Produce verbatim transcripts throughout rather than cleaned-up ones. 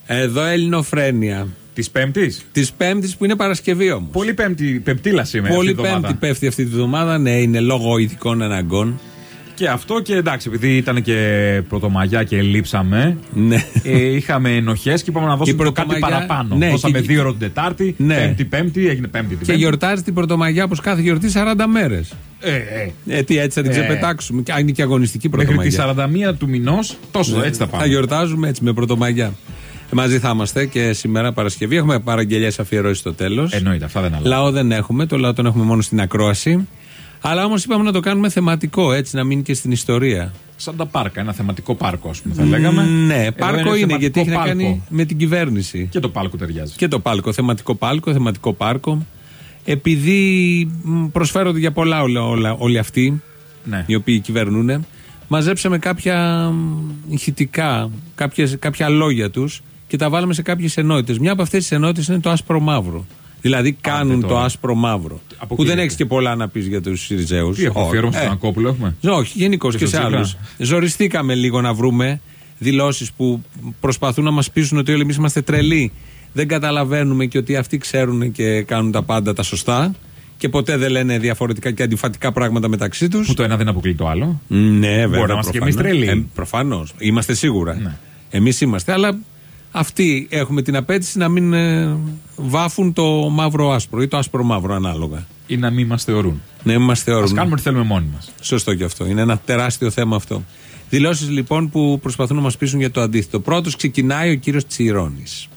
Εδώ Ελληνοφρένεια. Της Πέμπτης. Της Πέμπτης που είναι Παρασκευή όμως. Πολύ πέμπτη, πεμπτήλα σήμερα. Πολύ Πέμπτη πέφτει αυτή τη βδομάδα. Ναι, είναι λόγω ειδικών αναγκών. Και αυτό και εντάξει, επειδή ήταν και Πρωτομαγιά και λείψαμε. Ναι. Ε, είχαμε ενοχές και είπαμε να δώσουμε το κάτι παραπάνω. Ναι, δώσαμε και... δύο ώρες την Τετάρτη, ναι. Πέμπτη, Πέμπτη, έγινε Πέμπτη. Και γιορτάζει την Πρωτομαγιά όπως κάθε γιορτή σαράντα μέρες. Ε, ε. ε, τι έτσι θα την ε. ξεπετάξουμε. Και είναι και αγωνιστική Πρωτομαγιά. Μέχρι τη σαράντα μία του μηνός, τόσο ναι. έτσι θα πάμε. Θα γιορτάζουμε έτσι με Πρωτομαγιά. Μαζί θα είμαστε και σήμερα Παρασκευή. Έχουμε παραγγελίες αφιερώσεις στο τέλος. Εννοείται, αυτά δεν αλλάζουν. Λαό δεν έχουμε, το λαό τον έχουμε μόνο στην ακρόαση. Αλλά όμως είπαμε να το κάνουμε θεματικό, έτσι να μείνει και στην ιστορία. Σαν τα πάρκα, ένα θεματικό πάρκο, ας πούμε, θα λέγαμε. Ναι, εδώ πάρκο είναι, είναι γιατί έχει πάλκο. Να κάνει με την κυβέρνηση. Και το πάλκο ταιριάζει. Και το πάλκο, θεματικό πάλκο, θεματικό πάρκο. Επειδή προσφέρονται για πολλά όλα, όλα, όλοι αυτοί, ναι. οι οποίοι κυβερνούν, μαζέψαμε κάποια ηχητικά, κάποιες, κάποια λόγια τους και τα βάλαμε σε κάποιες ενότητες. Μια από αυτές τις ενότητες είναι το άσπρο μαύρο. Δηλαδή κάνουν το άσπρο μαύρο. Που δεν έχει και πολλά να πει για τους Συριζέους. Τι έχουμε αφιέρωμα στον Ακόπουλο, έχουμε. Όχι, γενικώς και, και σε άλλους. Ζοριστήκαμε λίγο να βρούμε δηλώσεις που προσπαθούν να μας πείσουν ότι όλοι εμείς είμαστε τρελοί. Δεν καταλαβαίνουμε και ότι αυτοί ξέρουν και κάνουν τα πάντα τα σωστά. Και ποτέ δεν λένε διαφορετικά και αντιφατικά πράγματα μεταξύ τους. Που το ένα δεν αποκλεί το άλλο. Ναι, βέβαια. Μπορεί να είμαστε και εμείς τρελοί. Ε, προφανώς. Είμαστε σίγουρα. Ναι. Εμείς είμαστε, αλλά. Αυτοί έχουμε την απέτηση να μην ε, βάφουν το μαύρο άσπρο ή το άσπρο μαύρο ανάλογα. Ή να μην μας θεωρούν. Να μην μας θεωρούν. Ας κάνουμε ό,τι θέλουμε μόνοι μας. Σωστό και αυτό. Είναι ένα τεράστιο θέμα αυτό. Δηλώσεις λοιπόν που προσπαθούν να μας πείσουν για το αντίθετο. Πρώτος ξεκινάει ο κύριος Τσιρόνης.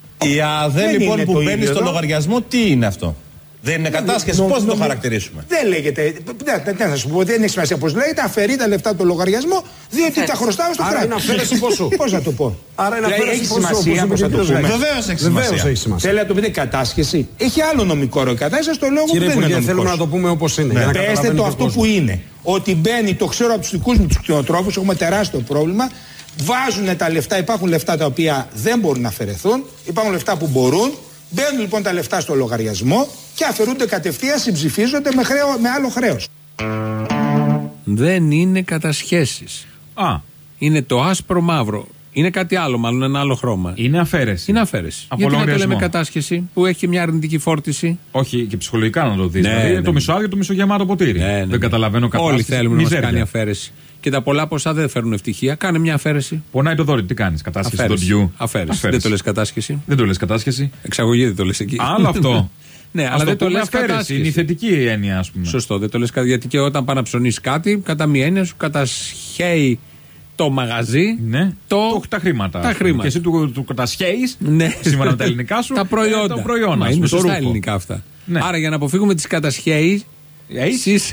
Η ΑΔΕ λοιπόν που μπαίνει στο λογαριασμό, τι είναι αυτό? Δεν είναι κατάσχεση, πώς θα το χαρακτηρίσουμε? Δεν λέγεται. Τι να σου πω, δεν έχει σημασία πώς λέγεται. Αφαιρεί τα λεφτά από το λογαριασμό, διότι τα χρωστάω στο κράτος. Άρα είναι αφαίρεση ποσού. Πώς να το πω. Άρα είναι αφαίρεση ποσού. Πώς θα το πούμε. Βεβαίως έχει σημασία. Θέλει να το πείτε κατάσχεση. Έχει άλλο νομικό όρο. Κατάσχεση το λόγο που δεν είναι νομικός. Θέλουμε να το πούμε όπως είναι. Πέστε το αυτό που είναι. Ότι μπαίνει, το ξέρω από τους δικούς μου τους κτηνοτρόφους, έχουμε τεράστιο πρόβλημα. Βάζουν τα λεφτά, υπάρχουν λεφτά τα οποία δεν μπορούν να αφαιρεθούν, υπάρχουν λεφτά που μπορούν. Μπαίνουν λοιπόν τα λεφτά στο λογαριασμό και αφαιρούνται κατευθείαν, συμψηφίζονται με, χρέο, με άλλο χρέος. Δεν είναι κατασχέσεις. Α. Είναι το άσπρο μαύρο. Είναι κάτι άλλο, μάλλον ένα άλλο χρώμα. Είναι αφαίρεση. Είναι αφαίρεση. Από Γιατί λογαριασμό. να το λέμε κατάσχεση που έχει μια αρνητική φόρτιση. Όχι, και ψυχολογικά να το δεις. Ναι, δηλαδή ναι, το μισοάδιο, το μισογεμάτο ποτήρι. Ναι, ναι, δεν ναι. καταλαβαίνω κατάσταση. Όλοι θέλουμε να μας μιζέρια. κάνει αφαίρεση. Και τα πολλά ποσά δεν φέρνουν ευτυχία. Κάνε μια αφαίρεση. Πονάει το δόρυ, τι κάνεις? Κατάσχεση Αφαίρεση. του ντιού. Αφαίρεση. Αφαίρεση. Δεν το λες κατάσχεση. Δεν το λες κατάσχεση. Εξαγωγή δεν το λες εκεί. Άλλο αυτό. Ναι, ας αλλά δεν το λες αφαίρεση. κατάσχεση. Είναι η θετική έννοια, ας πούμε. Σωστό, δεν το λες κατάσχεση. Γιατί και όταν πάνε να ψωνίσεις κάτι, κατά μία έννοια σου κατασχέει το μαγαζί. Ναι. Το... το... τα χρήματα. Τα χρήματα. Και εσύ του, του κατασχέεις. Ναι. Σήμερα με τα ελληνικά σου. Τα προϊόντα. Τα προϊόντα. Μα είναι σωστά ελληνικά αυτά. Ναι. Άρα για να αποφύγουμε τις κατασχέεις. Εσείς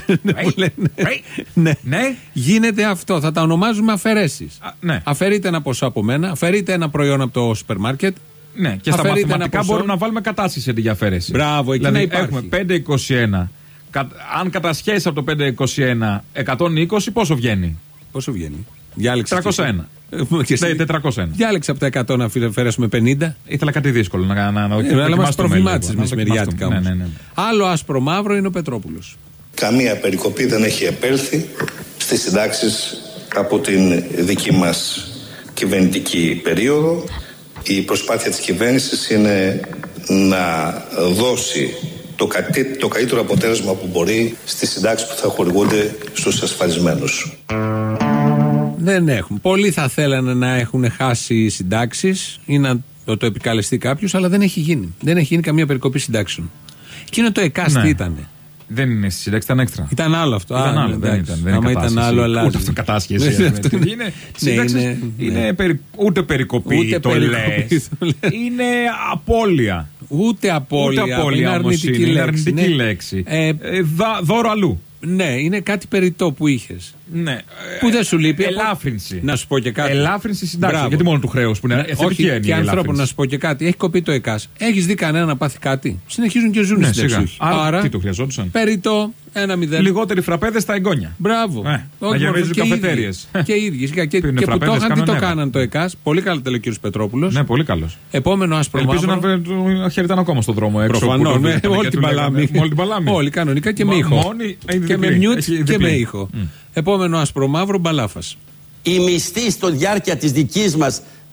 ναι. ναι. Γίνεται αυτό. Θα τα ονομάζουμε αφαιρέσεις. Ναι. Αφαιρείτε ένα ποσό από μένα, αφαιρείτε ένα προϊόν από το σούπερ μάρκετ. Ναι, και στα μαθηματικά μπορούμε να βάλουμε κατάσχεση αντί για αφαίρεση. Μπράβο, εκεί δηλαδή, να υπάρχει. Έχουμε πεντακόσια είκοσι ένα. Αν κατασχέσει από το πεντακόσια είκοσι ένα εκατόν είκοσι, πόσο βγαίνει? Πόσο βγαίνει? Διάλεξε. τριακόσια ένα. Ναι, τετρακόσια ένα. Διάλεξε από τα εκατό να αφαιρέσουμε πενήντα. Ήθελα κάτι δύσκολο να, να, να, ε, αλλά μας προβλημάτισες μεσημεριάτικα όμως. Ναι, ναι, ναι. Άλλο άσπρο μαύρο είναι ο Πετρόπουλος. Καμία περικοπή δεν έχει επέλθει στις συντάξεις από την δική μας κυβερνητική περίοδο. Η προσπάθεια της κυβέρνησης είναι να δώσει το, κατή, το καλύτερο αποτέλεσμα που μπορεί στις συντάξεις που θα χορηγούνται στους ασφαλισμένους. Δεν έχουν. Πολλοί θα θέλανε να έχουν χάσει συντάξεις ή να το, το επικαλεστεί κάποιος, αλλά δεν έχει γίνει. Δεν έχει γίνει καμία περικοπή συντάξεων. Και είναι το ΕΚΑΣ τι ήτανε? Δεν είναι στη σύνταξη, ήταν έξτρα. Ήταν άλλο αυτό. Ήταν Α, άλλο, δεν ήταν. Δεν άμα ήταν άλλο, αλλά. Ούτε αυτό κατάσχεση. είναι, είναι, είναι περι, ούτε περικοπή ούτε το λες. Είναι απώλεια. Ούτε απώλεια. Ούτε απώλεια είναι αρνητική είναι, λέξη. αρνητική ναι. λέξη. Ε, ε, δα, δώρο αλλού. Ναι, είναι κάτι περιττό που είχες. Ναι. Που δεν σου λείπει. Ελάφρυνση. Να σου πω και κάτι. Ελάφρυνση συντάξεων. Γιατί μόνο του χρέους που είναι εθνική έννοια. Και ανθρώπων, να σου πω και κάτι. Έχει κοπεί το ΕΚΑΣ. Έχεις δει κανένα να πάθει κάτι? Συνεχίζουν και ζουν ναι, στην εξούχη. Άρα, τι το χρειαζόντουσαν? Περιττό. Ένα μηδέν. Λιγότεροι φραπέδες στα εγγόνια. Μπράβο. Ε, να γεμίζουν καφετέριες. Και οι ίδιοι. Και, και, και που το είχαν, τι το κάναν το ΕΚΑΣ. Πολύ καλά το λέει ο κ. Πετρόπουλος. Ναι, πολύ καλός. Επόμενο άσπρο μαύρο. Ελπίζω να χαιρετάνε ακόμα στον δρόμο έξω. Προφανώς. Όλη την παλάμη. Όλοι κανονικά και με ήχο. Και με μιούτ και με ήχο. Επόμενο άσπρο μαύρο, Μπαλάφας. Οι μισθοί στη διάρκεια της δικής μας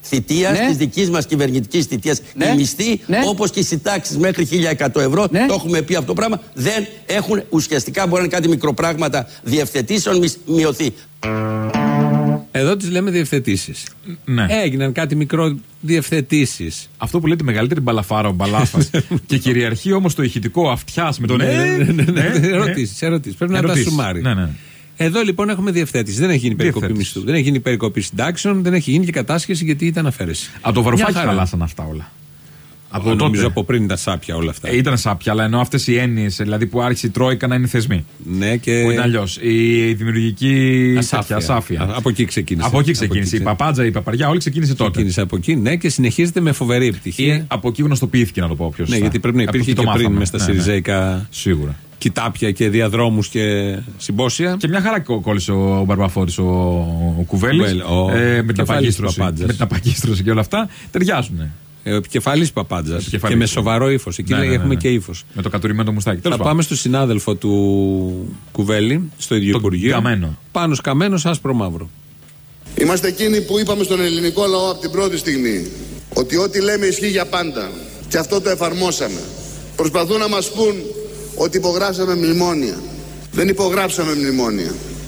θητείας, ναι. της δικής μας κυβερνητικής θητείας, ναι. οι μισθοί, ναι. όπως και οι συντάξεις μέχρι χίλια εκατό ευρώ, ναι. το έχουμε πει αυτό το πράγμα, δεν έχουν ουσιαστικά, μπορεί να είναι κάτι μικροπράγματα διευθετήσεων, μειωθεί. Εδώ τις λέμε διευθετήσεις. Ναι. Έγιναν κάτι μικρό διευθετήσεις. Αυτό που λέει τη μεγαλύτερη μπαλαφάρα ο Μπαλάφας και κυριαρχεί όμως το ηχητικό αυτιάς με τον ναι, ναι, ναι, ναι, ναι. Ερωτήσεις, ερωτήσεις. Πρέπει ερωτήσεις. να τα σουμάρει. Ναι, ναι. Εδώ λοιπόν έχουμε διευθέτηση. Δεν έχει γίνει περικοπή μισθού, δεν έχει γίνει περικοπή συντάξεων, δεν έχει γίνει και κατάσχεση γιατί ήταν αφαίρεση. Από το Βαρουφάκι χαλάσαν αυτά όλα. Από τότε. Νομίζω από πριν ήταν σάπια όλα αυτά. Ε, ήταν σάπια, αλλά ενώ αυτές οι έννοιες, δηλαδή που άρχισε η Τρόικα να είναι θεσμοί. Ναι, και. Που είναι αλλιώς. Η δημιουργική ασάφεια. ασάφεια. Από εκεί ξεκίνησε. Από εκεί ξεκίνησε. Από εκεί. Η Παπάντζα, η Παπαριά, όλοι ξεκίνησε τότε. Ξεκίνησε από εκεί, ναι, και συνεχίζεται με φοβερή επιτυχία. Ή από εκεί γνωστοποιήθηκε, να το πω πιο σωστά. Ναι, γιατί πρέπει να υπήρχε και πριν μέσα στα ναι, Σιριζέικα. Ναι. Σίγουρα. Κοιτάπια και διαδρόμους και συμπόσια. Και μια χαρά κόλλησε ο Μπαρμπαφόρης ο, ο Κουβέλης. Ε, με, την με την απαγκίστρωση και όλα αυτά. Ταιριάζουν. Επικεφαλής Παπάντζας και με σοβαρό ύφος. Εκεί ναι, ναι, ναι, έχουμε ναι. και ύφος. Με το κατουρημένο μουστάκι. Θα πάμε στο συνάδελφο του Κουβέλη, στο ίδιο Υπουργείο. Καμένο. Πάνος Καμένος, άσπρο μαύρο. Είμαστε εκείνοι που είπαμε στον ελληνικό λαό από την πρώτη στιγμή ότι ό,τι λέμε ισχύει για πάντα. Και αυτό το εφαρμόσαμε. Προσπαθούν να μας πούν ότι υπογράψαμε μνημόνια. Δεν υπογράψαμε μνημόνια.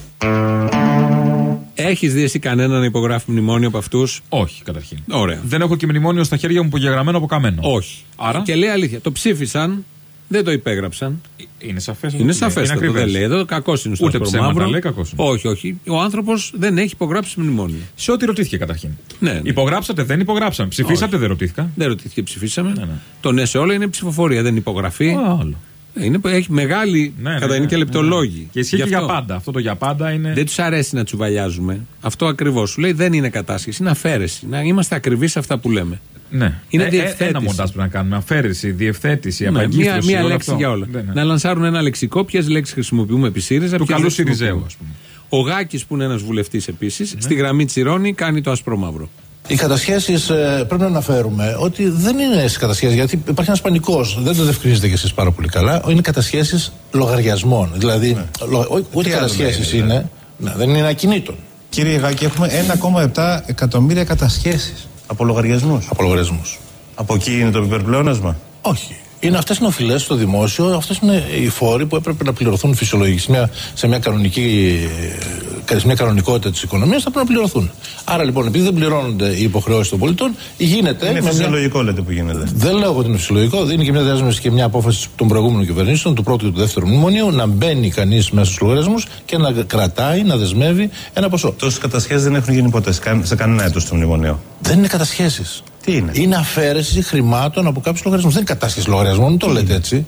Έχεις δει εσύ κανένα να υπογράφει μνημόνιο από αυτούς? Όχι, καταρχήν. Ωραία. Δεν έχω και μνημόνιο στα χέρια μου υπογεγραμμένο από Καμένο. Όχι. Άρα. Και λέει αλήθεια. Το ψήφισαν, δεν το υπέγραψαν. Είναι σαφές. Είναι σαφές. Το δεν λέει. Εδώ κακός είναι στο ψέματα λέει, κακός είναι. Όχι, όχι. Ο άνθρωπος δεν έχει υπογράψει μνημόνιο. Σε ό,τι ρωτήθηκε καταρχήν. Ναι, ναι. Υπογράψατε, δεν υπογράψαμε. Ψηφίσατε, όχι. δεν ρωτήθηκα. Δεν ρωτήθηκε, ψηφίσαμε. Ναι, ναι. Το ναι σε όλα είναι ψηφοφορία, δεν είναι υπογραφή. Άλλο. Είναι, έχει μεγάλη ναι, ναι, κατά είναι και λεπτολόγοι. Ναι. Και ισχύει και για πάντα. Αυτό το για πάντα είναι. Δεν τους αρέσει να τσουβαλιάζουμε. Αυτό ακριβώς σου λέει δεν είναι κατάσχεση, είναι αφαίρεση. Να είμαστε ακριβείς σε αυτά που λέμε. Ναι. Είναι ε, διευθέτηση. Ένα μοντάζ πρέπει να κάνουμε. Αφαίρεση, διευθέτηση, ναι, απαγκίστρωση. Μία, μία λέξη αυτό. Για όλα. Ναι, ναι. Να λανσάρουν ένα λεξικό, ποιες λέξεις χρησιμοποιούμε επί ΣΥΡΙΖΑ. Του καλού Σιριζέου, ας πούμε. Ο Γάκης, που είναι ένας βουλευτής επίσης, ναι. στη γραμμή τσιρώνει, κάνει το άσπρο μαύρο. Οι κατασχέσεις ε, πρέπει να αναφέρουμε ότι δεν είναι σε κατασχέσεις, γιατί υπάρχει ένας πανικός, δεν το διευκρινίζετε κι εσείς πάρα πολύ καλά. Είναι κατασχέσεις λογαριασμών. Δηλαδή, ναι. λο, ούτε κατασχέσεις είναι, είναι ναι, δεν είναι ακινήτων. Κύριε Γάκη, έχουμε ένα κόμμα επτά εκατομμύρια κατασχέσεις από λογαριασμούς. Από λογαριασμούς. Από εκεί είναι το υπερπλεόνασμα? Όχι. Είναι αυτές είναι οφειλές στο δημόσιο, αυτές είναι οι φόροι που έπρεπε να πληρωθούν φυσιολογικά σε μια, σε μια, κανονική, σε μια κανονικότητα της οικονομίας, θα πρέπει να πληρωθούν. Άρα λοιπόν, επειδή δεν πληρώνονται οι υποχρεώσεις των πολιτών, γίνεται. Είναι φυσιολογικό, μια... λέτε, που γίνεται. Δεν λέω ότι είναι φυσιολογικό, είναι και μια δέσμευση και μια απόφαση των προηγούμενων κυβερνήσεων, του πρώτου και του δεύτερου μνημονίου, να μπαίνει κανείς μέσα στους λογαριασμούς και να κρατάει, να δεσμεύει ένα ποσό. Τόσες κατασχέσεις δεν έχουν γίνει ποτέ σε κανένα έτος του μνημονίου. Δεν είναι κατασχέσεις. Τι είναι? Είναι αφαίρεση χρημάτων από κάποιους λογαριασμούς. Δεν είναι κατάσχεση λογαριασμών, το λέτε έτσι.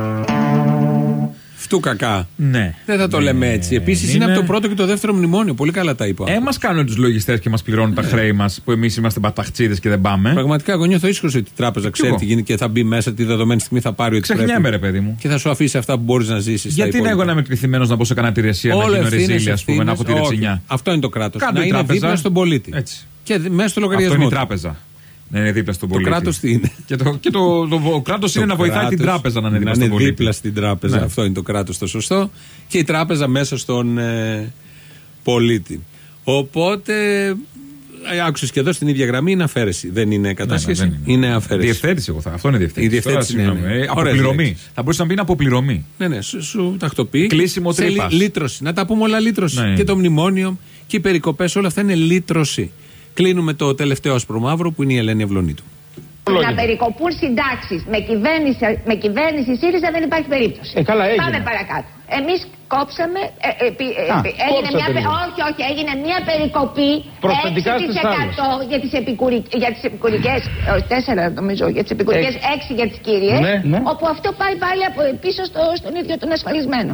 Φτού κακά. Ναι. Δεν θα το ναι, λέμε έτσι. Επίσης είναι... είναι από το πρώτο και το δεύτερο μνημόνιο. Πολύ καλά τα είπα. Ε, μας κάνουν τους λογιστές και μας πληρώνουν ναι. τα χρέη μας που εμείς είμαστε παταχτσίδες και δεν πάμε. Πραγματικά, εγώ νιώθω ίσχυρος ότι η τράπεζα ξέρει τι γίνεται και θα μπει μέσα τη δεδομένη στιγμή θα πάρει ό,τι πρέπει. Ξεχνιέμαι, ρε παιδί μου. Και θα σου αφήσει αυτά που μπορείς να ζήσεις. Γιατί είναι εγώ να είμαι εκτεθειμένος να μπω σε κανένα υπηρεσία να γίνω ρεζίλια, ας πούμε, να έχω τη ρετσινιά. Αυτό είναι το κράτος. Να είναι δίπλα στον πολίτη. Και μέσα στο λογαριασμό. Αυτό είναι η τράπεζα. Να είναι δίπλα στον πολίτη. Το κράτος τι είναι? Και το, και το, το, το κράτος είναι να βοηθάει την τράπεζα να είναι δίπλα στον πολίτη. Δίπλα στην τράπεζα. Ναι. Αυτό είναι το κράτος το σωστό. Και η τράπεζα μέσα στον ε, πολίτη. Οπότε, άκουσες και εδώ στην ίδια γραμμή είναι αφαίρεση. Δεν είναι κατάσχεση. Ναι, ναι, είναι. είναι αφαίρεση. Διευθέτηση, εγώ θα. Αυτό είναι διευθέτηση. Η διευθέτηση Τώρα, είναι. Ε, αποπληρωμή. Θα μπορούσε να πει αποπληρωμή. Ναι, ναι, σου, σου τακτοποιεί. Κλείσιμο τρύπας. Λύτρωση. Να τα πούμε όλα λύτρωση. Ναι. Και το μνημόνιο και οι περικοπές, όλα αυτά είναι λύτρωση. Κλείνουμε το τελευταίο άσπρο μαύρο που είναι η Ελένη Ευλονίτου. Να περικοπούν συντάξεις με κυβέρνηση, με κυβέρνηση ΣΥΡΙΖΑ δεν υπάρχει περίπτωση. Ε, καλά, έγινε. Πάμε παρακάτω. Εμείς κόψαμε. Ε, ε, ε, Α, έγινε μια, όχι, όχι, έγινε μια περικοπή έξι τοις εκατό για τις, επικουρι, για τις επικουρικές. τέσσερα νομίζω, για τις επικουρικές, έξι για τις κύριες. Ναι, ναι. Όπου αυτό πάει πάλι από πίσω στο, στον ίδιο τον ασφαλισμένο.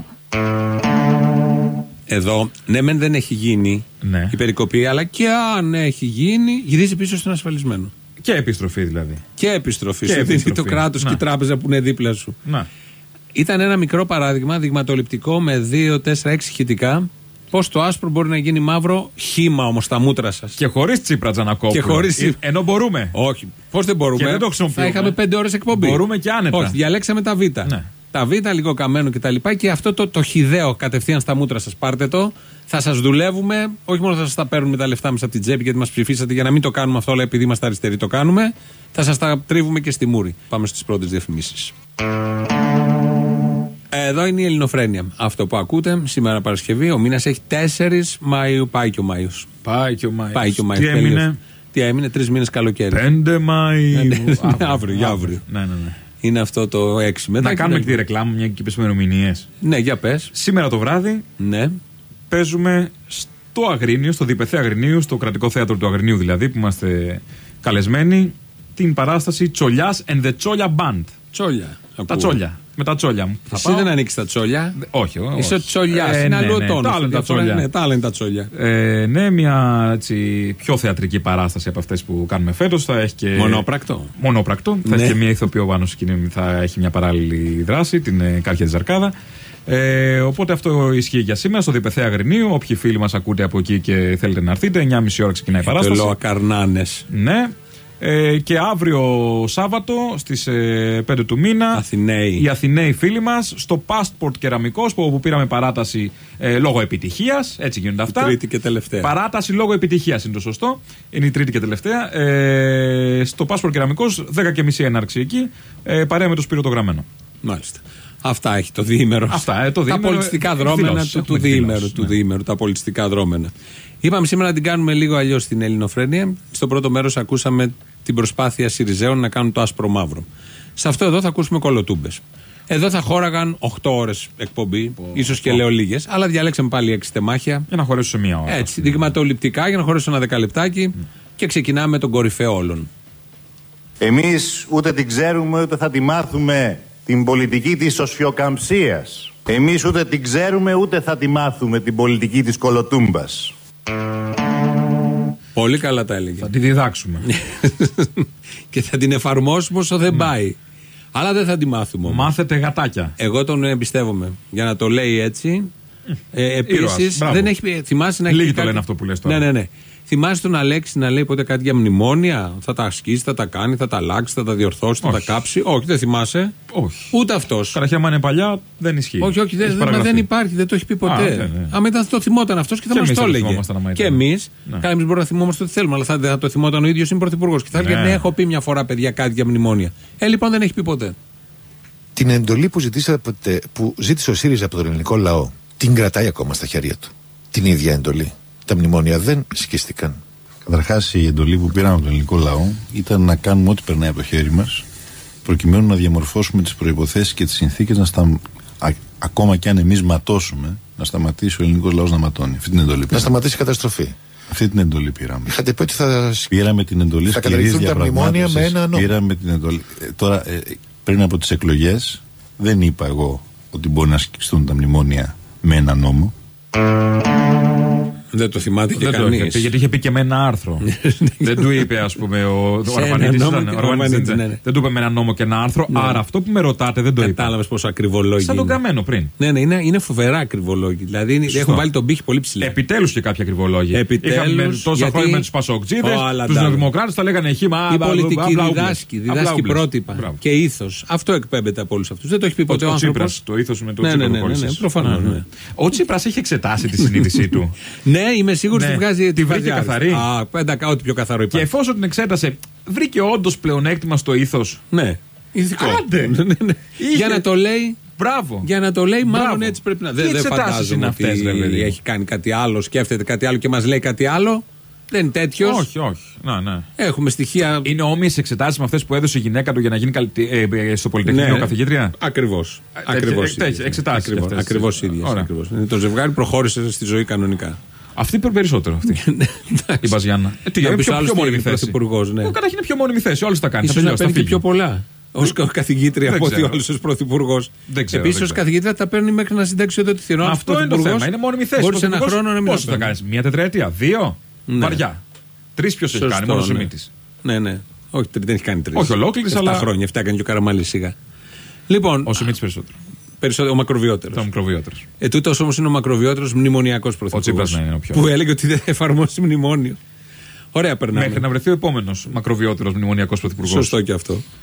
Εδώ, ναι, μεν δεν έχει γίνει ναι. η περικοπή, αλλά και αν έχει γίνει, γυρίζει πίσω στον ασφαλισμένο. Και επιστροφή δηλαδή. Και επιστροφή. Και σου δίνει το κράτος και η τράπεζα που είναι δίπλα σου. Να. Ήταν ένα μικρό παράδειγμα, δειγματοληπτικό με δύο, τέσσερα, έξι ηχητικά. Πώς το άσπρο μπορεί να γίνει μαύρο, χύμα όμως στα μούτρα σας. Και χωρίς Τσίπρα Τζανακόπουλο. Και χωρίς... Ε, ενώ μπορούμε. Όχι. Πώς δεν μπορούμε? Και δεν το χρησιμοποιούμε. Θα είχαμε πέντε ώρες εκπομπή. Μπορούμε και άνετα. Όχι, διαλέξαμε τα Β. Ναι. Τα Β, λίγο καμένο κτλ. Και, και αυτό το, το χυδαίο κατευθείαν στα μούτρα σας, πάρτε το. Θα σας δουλεύουμε. Όχι μόνο θα σας τα παίρνουμε τα λεφτά μας από την τσέπη γιατί μας ψηφίσατε για να μην το κάνουμε αυτό, αλλά επειδή είμαστε αριστεροί το κάνουμε. Θα σας τα τρίβουμε και στη μούρη. Πάμε στις πρώτες διαφημίσεις. Εδώ είναι η Ελληνοφρένεια. Αυτό που ακούτε σήμερα Παρασκευή. Ο μήνας έχει τέσσερις Μαΐου. Πάει και ο Μάιος. Πάει και ο Μάιος. Πάει και ο Μάιος. Τι έμεινε? Τι έμεινε, τρεις μήνες καλοκαίρι. πέντε Μαΐου. Αύριο, για αύριο. Ναι, ναι, ναι. Είναι αυτό το έξι. Μετά να κάνουμε και τη ρεκλάμα, μια και είπες ημερομηνίες. Ναι, για πες. Σήμερα το βράδυ ναι. παίζουμε στο Αγρίνιο, στο Διπεθέ Αγρινίου, στο κρατικό θέατρο του Αγρινίου δηλαδή, που είμαστε καλεσμένοι, την παράσταση Τσολιάς and the Τσόλια Band. Τσόλια. Τα τσόλια. Με τα τσόλια μου. Εσύ δεν ανοίξει τα τσόλια. Όχι, όχι. Είσαι τσολιάς. Ε, είναι ναι, αλλού ναι, τόνο. Τα άλλα είναι τα τσόλια. Ναι, τα άλλα είναι τα τσόλια. Ε, ναι, μια έτσι, πιο θεατρική παράσταση από αυτές που κάνουμε φέτος. Θα έχει και... Μονόπρακτο. Μονόπρακτο. Ναι. Θα έχει και μια ηθοποιό πάνω σκηνή, θα έχει μια παράλληλη δράση, την ε, Κάρχια της Ζαρκάδα. Ε, οπότε αυτό ισχύει για σήμερα στο Διπεθέ Αγρινίου. Όποιοι φίλοι μας ακούτε από εκεί και θέλετε να έρθετε, εννιά και μισή ώρα ξεκινάει η παράσταση. Το Καρνάνες. Ναι. Ε, και αύριο Σάββατο στις ε, πέντε του μήνα Αθηναίοι. οι Αθηναίοι φίλοι μας στο Passport Κεραμικός που, που πήραμε παράταση ε, λόγω επιτυχίας. Έτσι γίνονται αυτά. Τρίτη και τελευταία. Παράταση λόγω επιτυχίας είναι το σωστό. Είναι η τρίτη και τελευταία. Ε, στο Passport Κεραμικός δέκα και μισή έναρξη εκεί. Ε, παρέα με το Σπύρο το Γραμμένο. Μάλιστα. Αυτά έχει το διήμερο. Αυτά, ε, το διήμερο. Τα πολιτιστικά δρόμενα του, του διήμερου. Του διήμερου, τα πολιτιστικά δρόμενα. Είπαμε σήμερα να την κάνουμε λίγο αλλιώς στην Ελληνοφρένεια. Στο πρώτο μέρος ακούσαμε την προσπάθεια Συριζέων να κάνουν το άσπρο μαύρο. Σε αυτό εδώ θα ακούσουμε κολοτούμπες. Εδώ θα χώραγαν οκτώ ώρες εκπομπή, oh, ίσως και oh. λέω λίγες, αλλά διαλέξαμε πάλι έξι τεμάχια. Για να χωρέσω σε μία ώρα. Έτσι, δειγματοληπτικά, για να χωρέσω ένα δεκαλεπτάκι mm. και ξεκινάμε με τον κορυφαίο όλων. Εμείς ούτε την ξέρουμε ούτε θα τη μάθουμε την πολιτική της οσφιοκαμψίας. Εμείς ούτε την ξέρουμε ούτε θα τη μάθουμε την πολιτική της κολοτούμπας. Πολύ καλά τα έλεγε. Θα τη διδάξουμε. Και θα την εφαρμόσουμε όσο δεν πάει. Αλλά δεν θα τη μάθουμε. Μάθετε γατάκια. Εγώ τον εμπιστεύομαι. Για να το λέει έτσι. Ε, Επίσης, δεν έχει. Θυμάσαι να έχει. Λίγοι το λένε αυτό που λες τώρα. Ναι, ναι, ναι. Θυμάσαι τον Αλέξη να λέει ποτέ κάτι για μνημόνια. Θα τα ασκήσει, θα τα κάνει, θα τα αλλάξει, θα τα διορθώσει, θα όχι. τα κάψει. Όχι, δεν θυμάσαι. Όχι. Ούτε αυτό. Καταρχήν, άμα είναι παλιά, δεν ισχύει. Όχι, όχι, δεν, δεν, δεν υπάρχει, δεν το έχει πει ποτέ. Α, ναι, ναι. Αν ήταν το θυμόταν αυτό και θα μα το έλεγε. Και εμεί, ναι. Εμεί μπορούμε να θυμόμαστε ό,τι θέλουμε, αλλά θα, θα το θυμόταν ο ίδιο είναι πρωθυπουργό. Και θα έλεγε ναι. ναι, έχω πει μια φορά, παιδιά, κάτι για μνημόνια. Ε, λοιπόν, δεν έχει πει ποτέ. Την εντολή που, που ζήτησε ο ΣΥΡΙΖΑ από τον ελληνικό λαό, την κρατάει ακόμα στα χέρια του. Την ίδια εντολή. Τα μνημόνια δεν σκίστηκαν. Καταρχάς, η εντολή που πήραμε από τον ελληνικό λαό ήταν να κάνουμε ό,τι περνάει από το χέρι μας, προκειμένου να διαμορφώσουμε τις προϋποθέσεις και τις συνθήκες να στα... Α, ακόμα και αν εμείς ματώσουμε, να σταματήσει ο ελληνικός λαός να ματώνει. Αυτή την εντολή πήραμε. Να σταματήσει η καταστροφή. Αυτή την εντολή πήραμε. Είχατε πει ότι θα. Πήραμε την εντολή θα καταργηθούν τα μνημόνια με ένα νόμο. Πήραμε την εντολή. Ε, τώρα, ε, πριν από τις εκλογές, δεν είπα εγώ ότι μπορεί να ασκηθούν τα μνημόνια με ένα νόμο. Δεν το θυμάται και κανείς. Γιατί είχε πει και με ένα άρθρο. Δεν του είπε, ας πούμε, ο Αρβανίτης. Δεν του είπε με ένα νόμο και ένα άρθρο. Άρα αυτό που με ρωτάτε δεν το είπε. Κατάλαβες πόσο ακριβολόγοι. Σαν τον Καμένο πριν. Ναι, ναι, είναι φοβερά ακριβολόγοι. Δηλαδή έχουν βάλει τον πύχη πολύ ψηλά. Επιτέλους και κάποια ακριβολόγοι. Επιτέλους. Τόσα χρόνια με τους Πασοκτζίδες, τους Νεοδημοκράτες θα λέγανε χήμα. Η πολιτική διδάσκει. Διδάσκει πρότυπα και ήθος. Αυτό εκπέμπεται από όλους αυτούς. Δεν το έχει πει ποτέ ο άνθρωπος. Το ήθος με το Τσίπρα. Ο Τσίπρας έχει εξετάσει τη συνείδησή του. Ναι, είμαι σίγουρος ότι βγάζει. Τη βρήκε καθαρή. Α, πέντα, ό,τι πιο καθαρό υπάρχει. Και εφόσον την εξέτασε, βρήκε όντως πλεονέκτημα στο ήθος. Ναι. Ηθικό. Άντε. Για να το λέει. Μπράβο. Για να το λέει, μάλλον Μπράβο. Έτσι πρέπει να. Δεν δε φαντάζομαι ότι αυτές, έχει κάνει κάτι άλλο, σκέφτεται κάτι άλλο και μας λέει κάτι άλλο. Δεν είναι τέτοιο. Όχι, όχι. Να, ναι. Έχουμε στοιχεία. Είναι όμοιες εξετάσεις με αυτές που έδωσε η γυναίκα του για να γίνει καλυ... ε, στο Πολυτεχνείο ναι. καθηγήτρια. Ακριβώς. Ακριβώς. Εξετάσεις. Ακριβώς ίδιες. Το ζευγάρι προχώρησε στη ζωή κανονικά. Αυτή περισσότερο. Αυτή. Η Μπαζιάννα. Ε, τι, είναι πιο, πιο μόνιμη θέση. Ναι. Καταρχήν είναι πιο μόνιμη θέση. Όλος τα κάνει. Ίσως να παίρνει και πιο πολλά. Ως καθηγήτρια από ότι όλος ως πρωθυπουργός. Επίσης, ως καθηγήτρια τα παίρνει μέχρι να συντάξει εδώ τη θηρόν. Αυτό είναι το θέμα. Είναι μόνιμη θέση. Μπορείς ένα χρόνο να μην πόσο θα κάνεις, μία τετραετία, δύο. Βαριά. Τρεις ποιος έχει κάνει, μόνο ο Σιμίτης. Ναι, ναι. Όχι, δεν έχει κάνει τρεις. Όχι ολόκληρης, αλλά. Εφτά χρόνια, εφτά έκανε και ο Καραμαλής σιγά. Λοιπόν. Ο Σιμίτης περισσότερο. Περισσότερο, ο μακροβιότερος. Ε, τούτος όμως είναι ο μακροβιότερος μνημονιακός πρωθυπουργός. Ναι, που έλεγε ότι δεν εφαρμόσει μνημόνιο. Ωραία, περνάμε. Μέχρι να βρεθεί ο επόμενος μακροβιότερος μνημονιακός πρωθυπουργός. Σωστό και αυτό.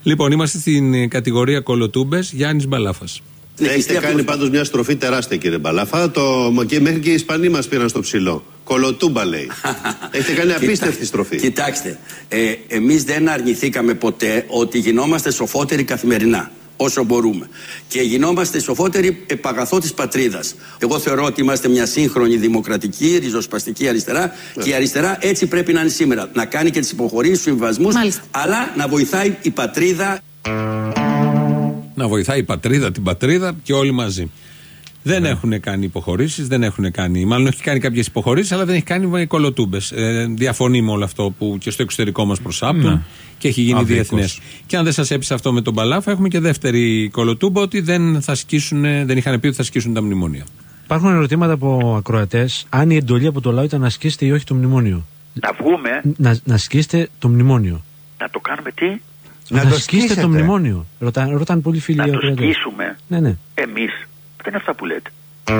Λοιπόν, είμαστε στην κατηγορία κολοτούμπες. Γιάννης Μπαλάφας. Έχετε κάνει πάντως μια στροφή τεράστια, κύριε Μπαλάφα. Το... Και μέχρι και οι Ισπανοί μας πήραν στο ψηλό. Κολοτούμπα λέει. Έχετε κάνει απίστευτη στροφή. Κοιτάξτε, ε, εμείς δεν αρνηθήκαμε ποτέ ότι γινόμαστε σοφότεροι καθημερινά. Όσο μπορούμε. Και γινόμαστε σοφότεροι επαγαθό της πατρίδας. Εγώ θεωρώ ότι είμαστε μια σύγχρονη δημοκρατική, ριζοσπαστική αριστερά. Yeah. Και η αριστερά έτσι πρέπει να είναι σήμερα. Να κάνει και τις υποχωρήσεις, τους συμβασμούς, αλλά να βοηθάει η πατρίδα. Να βοηθάει η πατρίδα την πατρίδα και όλοι μαζί. Δεν ναι. έχουν κάνει υποχωρήσεις, δεν έχουν κάνει. Μάλλον έχει κάνει κάποιες υποχωρήσεις, αλλά δεν έχει κάνει κολοτούμπες. Ε, διαφωνεί με όλο αυτό που και στο εξωτερικό μας προσάπτουν ναι. και έχει γίνει διεθνές. Και αν δεν σας έπεισε αυτό με τον Μπαλάφα, έχουμε και δεύτερη κολοτούμπα ότι δεν, θα σκίσουν, δεν είχαν πει ότι θα σκίσουν τα μνημόνια. Υπάρχουν ερωτήματα από ακροατές αν η εντολή από το λαό ήταν να σκίσετε ή όχι το μνημόνιο. Να βγούμε. Να, να σκίσετε το μνημόνιο. Να το κάνουμε τι? Να, να το σκίσετε το μνημόνιο. Ρωτάνε ρωτά πολλοί φίλοι. Να το σκίσουμε. Ναι, ναι. Εμείς. Δεν είναι αυτά που λέτε.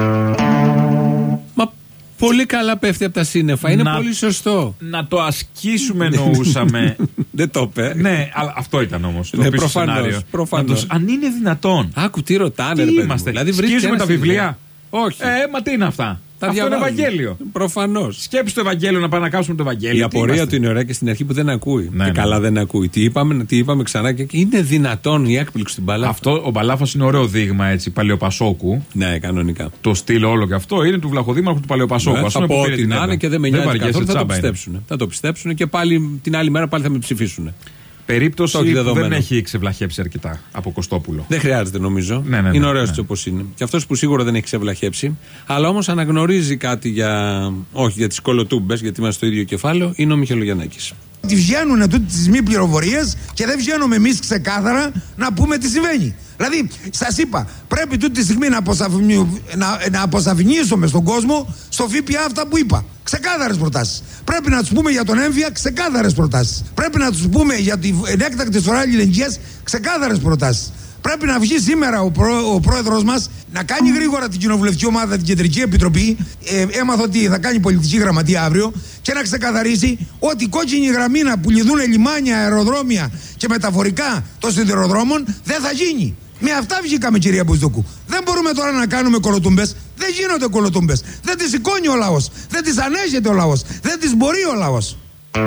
Μα πολύ καλά πέφτει από τα σύννεφα. Είναι να, πολύ σωστό. Να το ασκήσουμε εννοούσαμε. Δεν το είπε. Ναι, αλλά αυτό ήταν όμως το ναι, πίσω σενάριο. Προφανώς. Το, αν είναι δυνατόν. Άκου τι ρωτάνε. Τι ρε, είμαστε. Δηλαδή σκίζουμε τα βιβλία. Όχι. Ε, μα τι είναι αυτά. Τα αυτό είναι Ευαγγέλιο. Προφανώς. Σκέψου το Ευαγγέλιο να πάμε να κάψουμε το Ευαγγέλιο. Η απορία του είναι ωραία και στην αρχή που δεν ακούει. Ναι, και ναι. καλά δεν ακούει. Τι είπαμε, τι είπαμε ξανά και είναι δυνατόν η έκπληξη στην Μπαλάφα. Αυτό ο Μπαλάφας είναι ωραίο δείγμα έτσι παλαιοπασόκου. Ναι, κανονικά. Το στυλ όλο και αυτό είναι του Βλαχοδήμαρχου του Παλαιοπασόκου. Ναι, θα πω ότι να είναι και δεν με νοιάζει καθόλου. Θα το πιστέψουν. Θα το πιστέψουν και πάλι την άλλη μέρα πάλι θα με ψηφίσουν. Περίπτωση που δεν έχει ξεβλαχέψει αρκετά από Κωστόπουλο. Δεν χρειάζεται νομίζω. Ναι, ναι, ναι, είναι ωραίο ναι. έτσι όπως είναι. Και αυτός που σίγουρα δεν έχει ξεβλαχέψει, αλλά όμως αναγνωρίζει κάτι για. Όχι για τις κολοτούμπες, γιατί είμαστε στο ίδιο κεφάλαιο, είναι ο Μιχελογιαννάκης. Τη βγαίνουν τούτε τις μη πληροφορίες και δεν βγαίνουμε εμείς ξεκάθαρα να πούμε τι συμβαίνει. Δηλαδή, σας είπα, πρέπει τούτη τη στιγμή να, αποσαφηνι... να... να αποσαφηνίσουμε στον κόσμο στο ΦΠΑ αυτά που είπα. Ξεκάθαρες προτάσεις. Πρέπει να τους πούμε για τον έμφυα ξεκάθαρες προτάσεις. Πρέπει να τους πούμε για την έκτακτη σωρά αλληλεγγύας ξεκάθαρες προτάσεις. Πρέπει να βγει σήμερα ο, πρό, ο πρόεδρος μας να κάνει γρήγορα την κοινοβουλευτική ομάδα, την Κεντρική Επιτροπή. Ε, έμαθα ότι θα κάνει πολιτική γραμματεία αύριο και να ξεκαθαρίσει ότι η κόκκινη γραμμή να πουληθούν λιμάνια, αεροδρόμια και μεταφορικά των σιδηροδρόμων δεν θα γίνει. Με αυτά βγήκαμε, κυρία Μπουσδούκου. Δεν μπορούμε τώρα να κάνουμε κολοτούμπες. Δεν γίνονται κολοτούμπες. Δεν τις σηκώνει ο λαός. Δεν τις ανέχεται ο λαός. Δεν τις μπορεί ο λαός.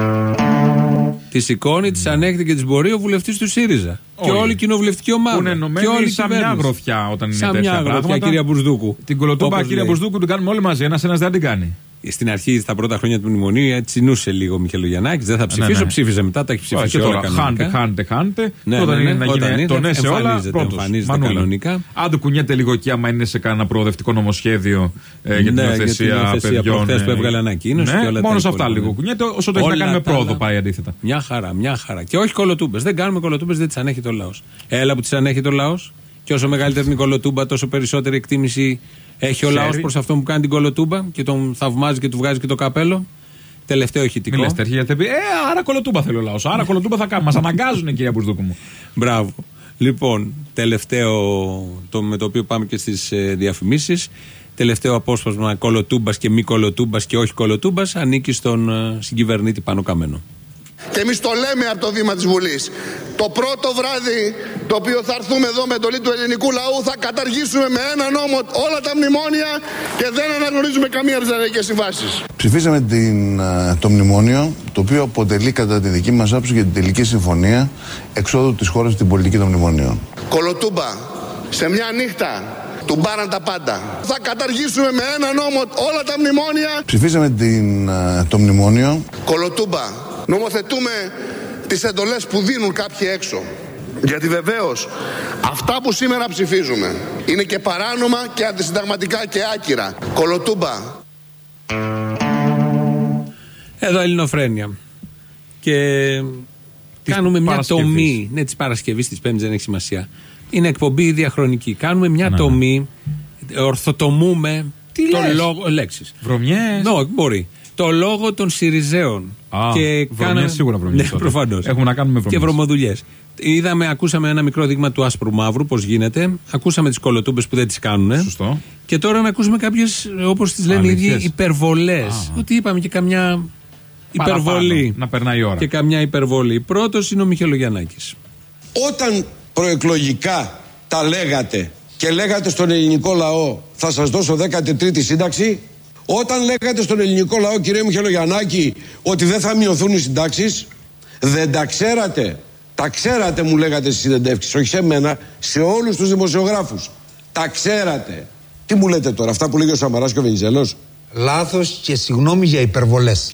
Τη σηκώνει, τη ανέχεται και τη μπορεί ο βουλευτής του ΣΥΡΙΖΑ. Όχι. Και όλη η κοινοβουλευτική ομάδα. Που είναι ενωμένη σαν μια γροθιά όταν είναι τέτοια πράγματα. Σαν μια γροθιά, κυρία Μπουσδούκου. Την κολοτούμπα, κυρία Μπουσδούκου, την κάνουμε όλοι μαζί. Ένας ένας δεν την κάνει. Στην αρχή, στα πρώτα χρόνια του μνημονίου, τσινούσε λίγο ο Μιχελογιαννάκης. Δεν θα ψηφίσω, ναι, ναι. ψήφιζε μετά, τα έχει ψηφίσει και όλα. Χάντε, χάντε, χάντε. Ναι, όταν ναι, ναι, είναι να γίνει το ναι σε όλα, εμφανίζεται κανονικά. Αν το κουνιέται λίγο εκεί, άμα είναι σε κανένα προοδευτικό νομοσχέδιο ε, για την υιοθεσία παιδιών. Προχθές που έβγαλε ανακοίνωση. Μόνο σε αυτά λίγο κουνιέται, όσο το έχει να κάνει με πρόοδο πάει αντίθετα. Μια χαρά, μια χαρά. Και όχι κολοτούμπες. Δεν κάνουμε κολοτούμπες, δεν τις ανέχει το λαός. Έλα που τις ανέχει το λαός. Και όσο μεγαλύτερη είναι η κολοτούμπα, τόσο περισσότερη εκτίμηση έχει ο λαός προς αυτόν που κάνει την κολοτούμπα και τον θαυμάζει και του βγάζει και το καπέλο. Τελευταίο ηχητικό. Μην λες τέτοια, γιατί ε, άρα κολοτούμπα θέλει ο λαός. Άρα κολοτούμπα θα κάνουμε. Μας αναγκάζουν, κυρία Μπουσδούκου μου. Μπράβο. Λοιπόν, τελευταίο το, με το οποίο πάμε και στις ε, διαφημίσεις. Τελευταίο απόσπασμα κολοτούμπας και μη κολοτούμπας και όχι κολοτούμπας ανήκει στον ε, συγκυβερνήτη Πάνο Καμένο. Και εμείς το λέμε από το βήμα της Βουλής. Το πρώτο βράδυ το οποίο θα έρθουμε εδώ με εντολή του ελληνικού λαού θα καταργήσουμε με ένα νόμο όλα τα μνημόνια και δεν αναγνωρίζουμε καμία από τις Αναϊκές Συμβάσεις. Ψηφίσαμε την, το μνημόνιο, το οποίο αποτελεί κατά τη δική μας άποψη και την τελική συμφωνία εξόδου της χώρας στην πολιτική των μνημονίων. Κολοτούμπα, σε μια νύχτα του μπάραν τα πάντα. Θα καταργήσουμε με ένα νόμο όλα τα μνημόνια. Ψηφίσαμε την, το μνημόνιο. Κολοτούμπα. Νομοθετούμε τις εντολές που δίνουν κάποιοι έξω. Γιατί βεβαίως αυτά που σήμερα ψηφίζουμε είναι και παράνομα και αντισυνταγματικά και άκυρα. Κολοτούμπα. Εδώ Ελληνοφρένεια. Και της κάνουμε μια τομή. Ναι, της Παρασκευής, της Πέμπτης δεν έχει σημασία. Είναι εκπομπή διαχρονική. Κάνουμε μια ναι. τομή. Ορθοτομούμε. Τι το λες? λόγο λέξεις. Βρωμιές. Ναι, μπορεί. Το λόγο των Σιριζέων. Α, και κάναμε... σίγουρα βρωμιές. Ναι, προφανώς. Έχουμε να κάνουμε βρωμιές. Και βρωμοδουλειές. Είδαμε, ακούσαμε ένα μικρό δείγμα του άσπρου μαύρου, πώς γίνεται. Ακούσαμε τις κολοτούμπες που δεν τις κάνουν. Σωστό. Και τώρα να ακούσουμε κάποιες, όπως τις λένε οι ίδιοι, υπερβολές. Ότι είπαμε και καμιά υπερβολή. Να περνάει η ώρα. Και καμιά υπερβολή. Πρώτος είναι ο Μιχελογιαννάκης. Όταν προεκλογικά τα λέγατε και λέγατε στον ελληνικό λαό θα σας δώσω δέκατη τρίτη σύνταξη, όταν λέγατε στον ελληνικό λαό, κύριε Μιχαηλογιαννάκη, ότι δεν θα μειωθούν οι συντάξεις, δεν τα ξέρατε? Τα ξέρατε, μου λέγατε στις συνεντεύξεις, όχι σε μένα, σε όλους τους δημοσιογράφους. Τα ξέρατε. Τι μου λέτε τώρα, αυτά που λέγει ο Σαμαράς και ο Βενιζέλος? Λάθος και συγγνώμη για υπερβολές.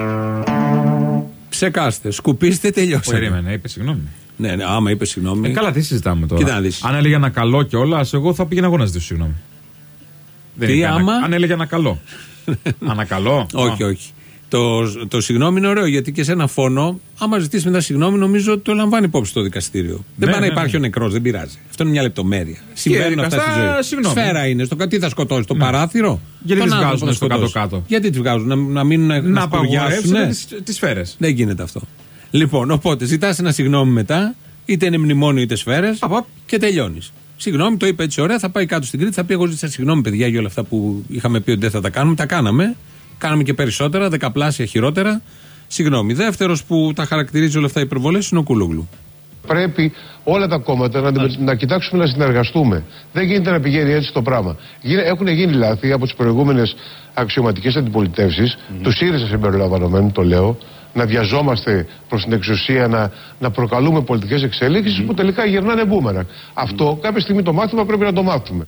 Ψεκάστε, σκουπίστε, τελειώσατε. Περίμενε, είπε συγγνώμη. Ναι, ναι, άμα είπε συγγνώμη. Ε, καλά, τι συζητάμε τώρα. Κοίτα να δεις. Αν έλεγε ένα καλό κιόλα, εγώ θα πήγαινα εγώ να ζητήσω συγγνώμη. Τι άμα. Αν έλεγε ένα καλό. Ανακαλώ. Όχι, όχι. Το, το συγγνώμη είναι ωραίο, γιατί και σε ένα φόνο, άμα ζητήσει μετά συγγνώμη, νομίζω ότι το λαμβάνει υπόψη το δικαστήριο. Ναι, δεν πάει ναι, να υπάρχει ναι. ο νεκρός, δεν πειράζει. Αυτό είναι μια λεπτομέρεια. Συμβαίνουν αυτά στη ζωή. Συγγνώμη. Σφαίρα είναι. Στο τι θα σκοτώσει, το ναι. παράθυρο. Γιατί τις βγάζουν στο κάτω-κάτω. Γιατί τις βγάζουν, να, να μείνουν να απαγορεύσουν τις σφαίρες. Δεν γίνεται αυτό. Λοιπόν, οπότε ζητάς ένα συγγνώμη μετά, είτε είναι μνημόνιο είτε σφαίρες, και τελειώνεις. Συγγνώμη, το είπε έτσι ωραία, θα πάει κάτω στην Κρήτη, θα πει: εγώ ζήτησα συγγνώμη, παιδιά, για όλα αυτά που είχαμε πει ότι δεν θα τα κάνουμε. Τα κάναμε. Κάναμε και περισσότερα, δεκαπλάσια χειρότερα. Συγγνώμη. Δεύτερος που τα χαρακτηρίζει όλα αυτά οι υπερβολές είναι ο Κούλογλου. Πρέπει όλα τα κόμματα να, να κοιτάξουμε να συνεργαστούμε. Δεν γίνεται να πηγαίνει έτσι το πράγμα. Έχουν γίνει λάθη από τις προηγούμενες αξιωματικές αντιπολιτεύσεις, mm-hmm. του ΣΥΡΙΖΑ συμπεριλαμβανομένου, το λέω, να βιαζόμαστε προς την εξουσία, να, να προκαλούμε πολιτικές εξέλιξεις mm-hmm. που τελικά γυρνάνε μπούμερανγκ. Αυτό κάποια στιγμή το μάθημα πρέπει να το μάθουμε.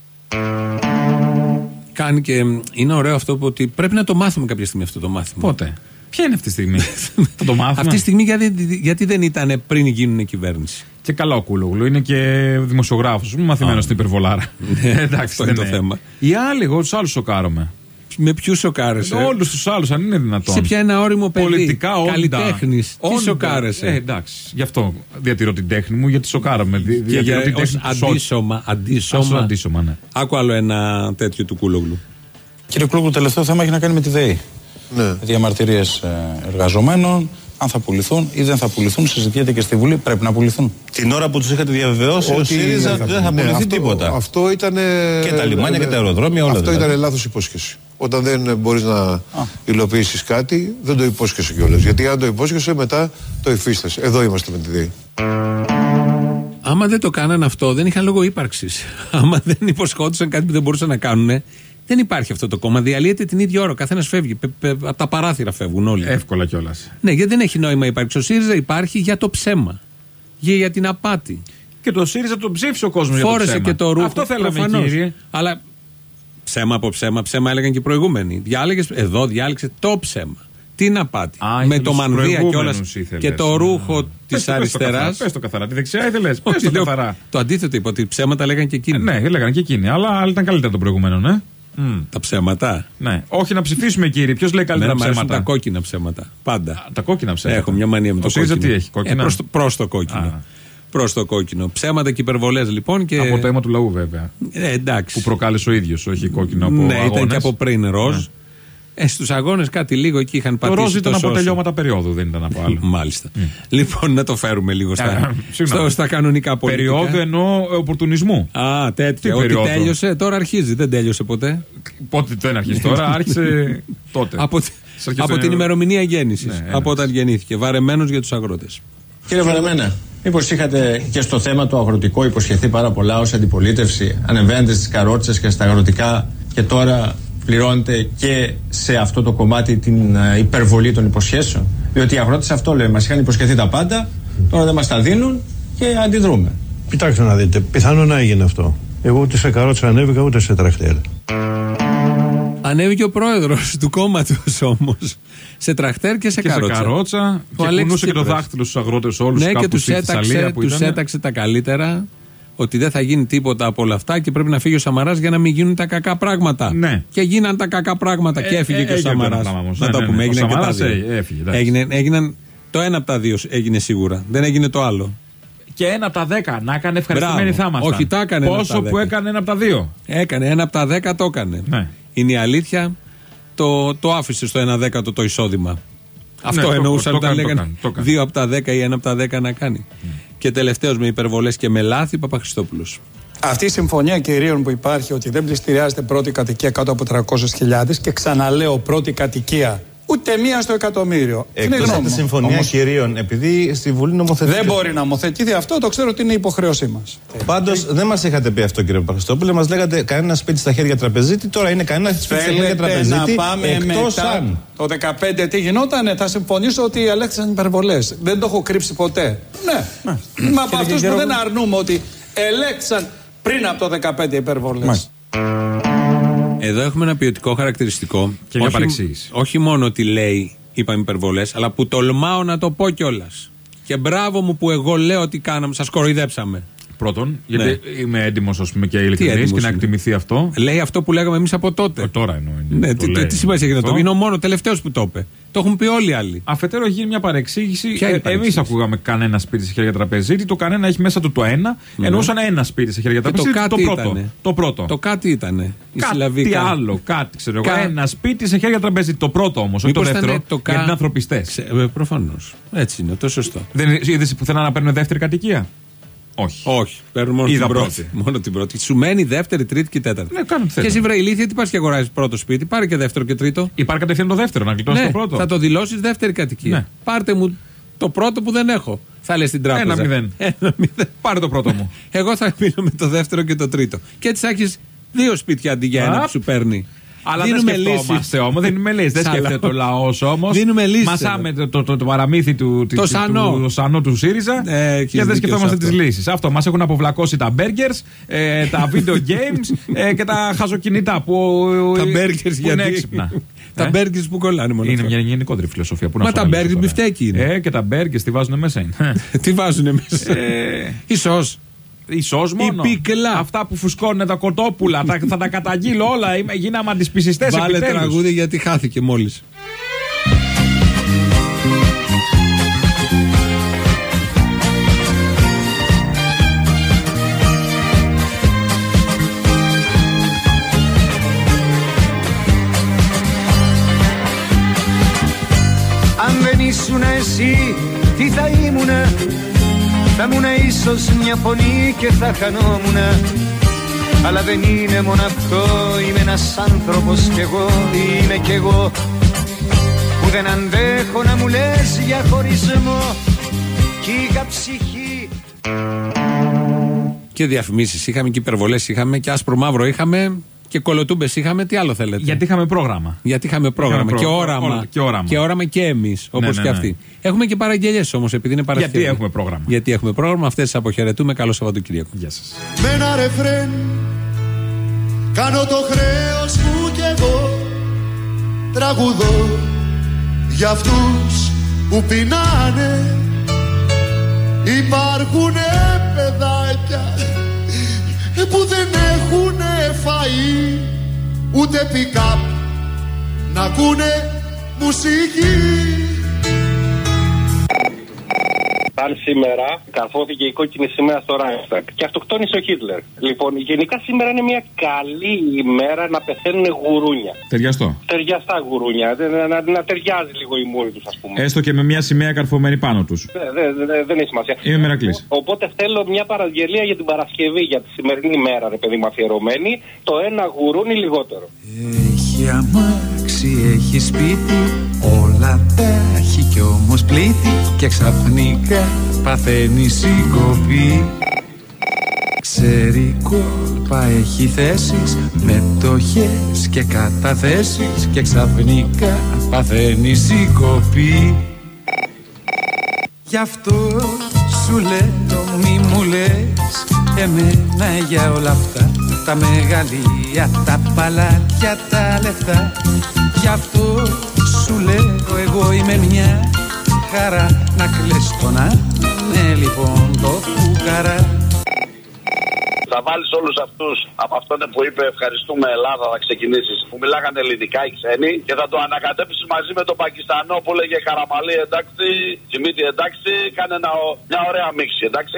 Κάνει και είναι ωραίο αυτό που ότι πρέπει να το μάθουμε κάποια στιγμή αυτό το μάθημα. Πότε? Ποια είναι αυτή τη στιγμή? Θα το μάθουμε. Αυτή τη στιγμή γιατί, γιατί δεν ήταν πριν γίνουν κυβέρνηση. Και καλά ο Κούλογλου είναι και δημοσιογράφος, μαθημένος στην υπερβολάρα. Εντάξει, αυτό είναι το θέμα. Οι άλλοι, εγώ τους άλλους σοκάρομαι. Με ποιους σοκάρεσαι? Όλους τους άλλους, αν είναι δυνατόν. Σε ποια ένα όριμο παιδί. Πολιτικά όντα. Καλλιτέχνης. Τι σοκάρεσαι? Ε, εντάξει, γι' αυτό διατηρώ την τέχνη μου, γιατί σοκάρομαι. Και για ως αντίσωμα. Αντίσωμα. αντίσωμα ναι. Άκου άλλο ένα τέτοιο του Κούλογλου. Κύριε Κούλογλου, το τελευταίο θέμα έχει να κάνει με τη ΔΕΗ. Ναι. Διαμαρτυρίες εργαζομένων. Αν θα πουληθούν ή δεν θα πουληθούν, συζητιέται και στη Βουλή. Πρέπει να πουληθούν. Την ώρα που τους είχατε διαβεβαιώσει ότι ο ΣΥΡΙΖΑ δεν θα πουληθεί ναι, τίποτα. Αυτό ήταν. Και τα λιμάνια και τα αεροδρόμια, όλα. Αυτό δηλαδή. ήταν λάθος υπόσχεση. Όταν δεν μπορείς να υλοποιήσεις κάτι, δεν το υπόσχεσαι κιόλας. Γιατί αν το υπόσχεσαι, μετά το υφίστασαι. Εδώ είμαστε με τη ΔΕΗ. Άμα δεν το κάνανε αυτό, δεν είχαν λόγο ύπαρξης. Άμα δεν υποσχόντουσαν κάτι που δεν μπορούσαν να κάνουν, δεν υπάρχει αυτό το κόμμα. Διαλύεται την ίδια ώρα. Ο καθένας φεύγει. Πε, πε, από τα παράθυρα φεύγουν όλοι. Εύκολα κιόλας. Ναι, γιατί δεν έχει νόημα ύπαρξη. Ο ΣΥΡΙΖΑ υπάρχει για το ψέμα. Για, για την απάτη. Και το ΣΥΡΙΖΑ τον ψήφισε ο κόσμος για το ψέμα. Φόρεσε και το ρούχο. Αυτό θέλαμε, προφανώς. Κύριε. Αλλά ψέμα από ψέμα. Ψέμα έλεγαν και οι προηγούμενοι. Διάλεγες, εδώ διάλεξε το ψέμα. Την απάτη. Α, με το μανδύα κιόλας και το ρούχο της αριστεράς. Πες το καθαρά. Τη δεξιά ήθελες. Πες το καθαρά. Το αντίθετο είπα, ότι ψέματα λέγαν και εκείνοι. Ναι, έλεγαν και εκείνοι. Αλλά ήταν καλύτερα το προηγούμενο, ναι. Mm. Τα ψέματα. Ναι. Όχι να ψηφίσουμε, κύριε. Ποιος λέει καλύτερα ψέματα? Τα κόκκινα ψέματα. Πάντα. Α, τα κόκκινα ψέματα. Έχω μια μανία με το κόκκινο. Τι έχει, κόκκινα. Ε, προς, το, προς το κόκκινο. Προς το κόκκινο. Ψέματα και υπερβολές λοιπόν. Και... Από το αίμα του λαού, βέβαια. Ε, εντάξει. Που προκάλεσε ο ίδιος, όχι κόκκινο από ναι, αγώνες. Ήταν και από πριν ροζ. Ναι. Ε, στους αγώνες κάτι λίγο εκεί είχαν πατήσει. Το ροζ ήταν από τελειώματα περίοδου, δεν ήταν από άλλο. Μάλιστα. Mm. Λοιπόν, να το φέρουμε λίγο στα, στο, στα κανονικά πολιτικά. Περίοδου εννοώ οπορτουνισμού. Α, τέτοιο. Ότι τέλειωσε, τώρα αρχίζει. Δεν τέλειωσε ποτέ. Πότε δεν αρχίζει τώρα, άρχισε τότε. από από την ημερομηνία γέννησης. Ναι, από όταν γεννήθηκε. Βαρεμένος για τους αγρότες. Κύριε Βαρεμένα, μήπως είχατε και στο θέμα το αγροτικό υποσχεθεί πάρα πολλά ως αντιπολίτευση? Ανεβαίνετε στις καρότσες και στα αγροτικά και τώρα πληρώνετε και σε αυτό το κομμάτι την υπερβολή των υποσχέσεων? Διότι οι αγρότες αυτό λένε, μας είχαν υποσχεθεί τα πάντα, τώρα δεν μας τα δίνουν και αντιδρούμε. Κοιτάξτε να δείτε, πιθανόν να έγινε αυτό. Εγώ ούτε σε καρότσα ανέβηκα ούτε σε τρακτέρ. Ανέβηκε ο πρόεδρος του κόμματος όμως. Σε τρακτέρ και σε και καρότσα. Σε καρότσα και κουνούσε και το δάχτυλο στους αγρότες όλους. Ναι, και τους έταξε, τους έταξε τα καλύτερα. Ότι δεν θα γίνει τίποτα από όλα αυτά και πρέπει να φύγει ο Σαμαράς για να μην γίνουν τα κακά πράγματα. Ναι. Και γίναν τα κακά πράγματα ε, και έφυγε ε, και ο Σαμαράς. Να το πούμε, έγιναν και τα δύο. Έγινε, έγιναν, το ένα από τα δύο έγινε σίγουρα. Δεν έγινε το άλλο. Και ένα από τα δέκα. Να έκανε ευχαριστημένοι θα ήμασταν. Όχι, τα έκανε. Πόσο που έκανε ένα από τα δύο. Έκανε ένα από τα δέκα, το έκανε. Ναι. Είναι η αλήθεια. Το, το άφησε στο ένα δέκατο το εισόδημα. Αυτό ναι, εννοούσαν όταν λέγανε δύο από τα δέκα ή ένα από τα δέκα να κάνει. Mm. Και τελευταίος με υπερβολές και με λάθη, Παπαχριστόπουλος. Αυτή η συμφωνία κυρίων που υπάρχει ότι δεν πληστηριάζεται πρώτη κατοικία κάτω από τριακόσιες χιλιάδες και ξαναλέω πρώτη κατοικία Ούτε μία στο εκατομμύριο. Εκτός από τη συμφωνία όμως κυρίων, επειδή στη Βουλή νομοθετεί. Δεν μπορεί να νομοθετηθεί αυτό, το ξέρω ότι είναι υποχρέωσή μας. Πάντως δεν μας είχατε πει αυτό, κύριε Παπαχριστόπουλε. Μας λέγατε κανένα σπίτι στα χέρια τραπεζίτη. Τώρα είναι κανένα σπίτι στα χέρια τραπεζίτη. Να πάμε εκτός μετά αν. Το δεκαπέντε τι γινότανε, θα συμφωνήσω ότι ελέγχθησαν υπερβολές. Δεν το έχω κρύψει ποτέ. Ναι. ναι. Μα από αυτούς που δεν αρνούμε ότι ελέγχθησαν πριν από το δεκαπέντε υπερβολές. Εδώ έχουμε ένα ποιοτικό χαρακτηριστικό. Και μια παρεξήγηση. Όχι μόνο ότι λέει, είπαμε υπερβολές, αλλά που τολμάω να το πω κιόλας. Και μπράβο μου που εγώ λέω ότι κάναμε, σας κοροϊδέψαμε. Πρώτον, γιατί ναι. είμαι έντιμος, ας πούμε, και ειλικρινής και να εκτιμηθεί αυτό. Λέει αυτό που λέγαμε εμείς από τότε. Ε, τώρα εννοώ. Ναι, τι, τι, τι σημασία έχει να το πει. Είναι ο μόνο τελευταίος που το είπε. Το έχουν πει όλοι οι άλλοι. Αφετέρου, έχει γίνει μια παρεξήγηση. Ε, Εμείς ακούγαμε κανένα σπίτι σε χέρια τραπεζίτη. Το κανένα έχει μέσα του το ένα. Ναι. Εννοούσαν ένα σπίτι σε χέρια τραπεζίτη. Το, το, πρώτο. το πρώτο. Το κάτι ήταν. Κάτι άλλο. Κάτι ξέρω εγώ. Κα... Ένα σπίτι σε χέρια τραπεζίτη. Το πρώτο όμως. Όχι το δεύτερο. Το κα... Γιατί είναι ανθρωπιστές. Προφανώς. Έτσι είναι. Το σωστό. Δεν είδες πουθενά να παίρνουν δεύτερη κατοικία. Όχι. Όχι. Παίρνουν μόνο την πρώτη. Μόνο την πρώτη. Σου μένει δεύτερη, τρίτη και τέταρτη. Ναι, κάνουν και εσύ βρε ηλίθεια, τι πας και αγοράζεις πρώτο σπίτι, πάρε και δεύτερο και τρίτο. Υπάρχει κατευθείαν το δεύτερο, να γλιτώσεις ναι, το πρώτο. Θα το δηλώσεις δεύτερη κατοικία. Ναι. Πάρτε μου το πρώτο που δεν έχω. Θα λες στην τράπεζα. Ένα μηδέν. Ένα μηδέν. Πάρε το πρώτο μου. Εγώ θα μείνω με το δεύτερο και το τρίτο. Και έτσι θα έχεις δύο σπίτια αντί για ένα που σου παίρνει. Αλλά δεν σκεφτόμαστε όμως, δεν δίνουμε λύσεις. Δεν σκέφτεται το λαός όμως. Δίνουμε λύσεις. Μασάμε το, το, το, το παραμύθι του, το σανό. του, σανό του ΣΥΡΙΖΑ ε, και δεν σκεφτόμαστε τις λύσεις. Αυτό μας έχουν αποβλακώσει τα burgers, ε, τα video games ε, και τα χαζοκινητά που, τα burgers που είναι έξυπνα. Τα burgers που κολλάνε μόνο. Είναι μια γενικότερη φιλοσοφία. Μα τα burgers μπιφτέκι είναι. Ε, και τα burgers τι βάζουν μέσα είναι. Τι βάζουν μέσα. Ίσως. Ίσως μόνο. Η πίκλα. Αυτά που φουσκώνουν τα κοτόπουλα. τα, θα τα καταγγείλω όλα. Γίναμε αντισπισιστές επιτέλους. Βάλε τραγούδι γιατί χάθηκε μόλις. Αν δεν ήσουν εσύ, τι θα ήμουνα? Θα ήμουν ίσως μια φωνή και θα χανόμουνα. Αλλά δεν είναι μόνο αυτό, είμαι ένας άνθρωπος κι εγώ, είμαι κι εγώ, που δεν αντέχω να μου λες για χωρισμό. Κι είχα ψυχή. Και διαφημίσεις είχαμε και υπερβολές είχαμε και άσπρο μαύρο είχαμε και κολοτούμπες είχαμε, τι άλλο θέλετε? Γιατί είχαμε πρόγραμμα. Γιατί είχαμε πρόγραμμα, είχαμε πρόγραμμα. Και, όραμα, όλα, και όραμα. Και όραμα και εμείς, όπως ναι, ναι, και αυτοί. Ναι. Έχουμε και παραγγελίες όμως, επειδή είναι Παρασκευή. Γιατί έχουμε πρόγραμμα. Γιατί έχουμε πρόγραμμα, αυτές τις αποχαιρετούμε. Καλό Σαββατοκύριακο. Γεια σας. Με ένα ρεφρέν κάνω το χρέος μου κι εγώ. Τραγουδώ για αυτούς που πεινάνε. Υπάρχουνε παιδάκια που δεν έχουνε φαΐ ούτε pick-up να ακούνε μουσική. Αν σήμερα καθόθηκε η κόκκινη σημαία στο Ράιχσταγκ και αυτοκτόνησε ο Χίτλερ. Λοιπόν, γενικά σήμερα είναι μια καλή ημέρα να πεθαίνουν γουρούνια. Ταιριαστό. Ταιριαστά γουρούνια. Να, να, να ταιριάζει λίγο η μούρη τους, ας πούμε. Έστω και με μια σημαία καρφωμένη πάνω τους. Δε, δε, δε, δεν έχει σημασία. Είμαι μερακλής. Οπότε θέλω μια παραγγελία για την Παρασκευή, για τη σημερινή μέρα, ρε παιδί μου, αφιερωμένη. Το ένα γουρούνι λιγότερο. Έχει αμάξι, έχει σπίτι, όλα τα έχει κι όμως πλήτη και ξαφνικά παθαίνει συγκοπή. Ξέρει κόλπα, έχει θέσεις, μετοχές και καταθέσεις και ξαφνικά παθαίνει συγκοπή. Γι' αυτό σου λέω μη μου λες εμένα για όλα αυτά, τα μεγαλεία, τα παλάτια, τα λεφτά. Γι' αυτό σου λέω εγώ είμαι μια χαρά, να κλαις τον άνε λοιπόν το φουκαρά. Θα βάλεις όλους αυτούς από αυτόν που είπε ευχαριστούμε Ελλάδα, θα ξεκινήσεις, που μιλάγανε ελληνικά οι ξένοι, και θα το ανακατέψεις μαζί με τον Πακιστανό που λέγε Καραμαλή εντάξει, Τζιμίτη εντάξει, κάνε ένα, μια ωραία μίξη, εντάξει.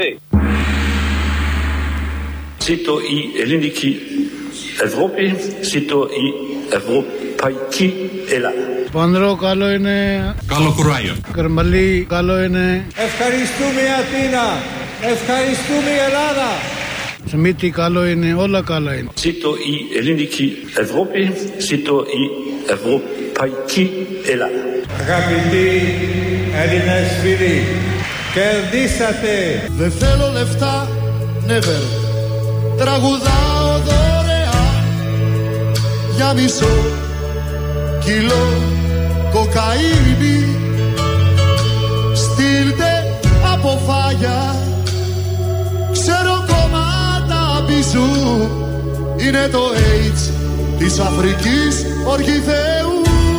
Ζήτω η ελληνική Ευρώπη, ζήτω η ευρωπαϊκή Ελλάδα. Πανδρό καλό είναι. Καλό κουράγιο. Καρμαλή καλό είναι. Ευχαριστούμε η Αθήνα. Ευχαριστούμε η Ελλάδα. Σμίτη καλό είναι, όλα καλά είναι. Ζήτω η ελληνική Ευρώπη, ζήτω η ευρωπαϊκή ευρωπαϊκή Ελλάδα. Αγαπητοί Έλληνες φίλοι, κερδίσατε. Δεν θέλω λεφτά, never. Τραγουδάω δωρεάν για μισό κιλό κοκαίνη. Στείλτε από φάγια, ξέρω κομμάτα πίσω. Είναι το AIDS της Αφρικής Ορχιθέου.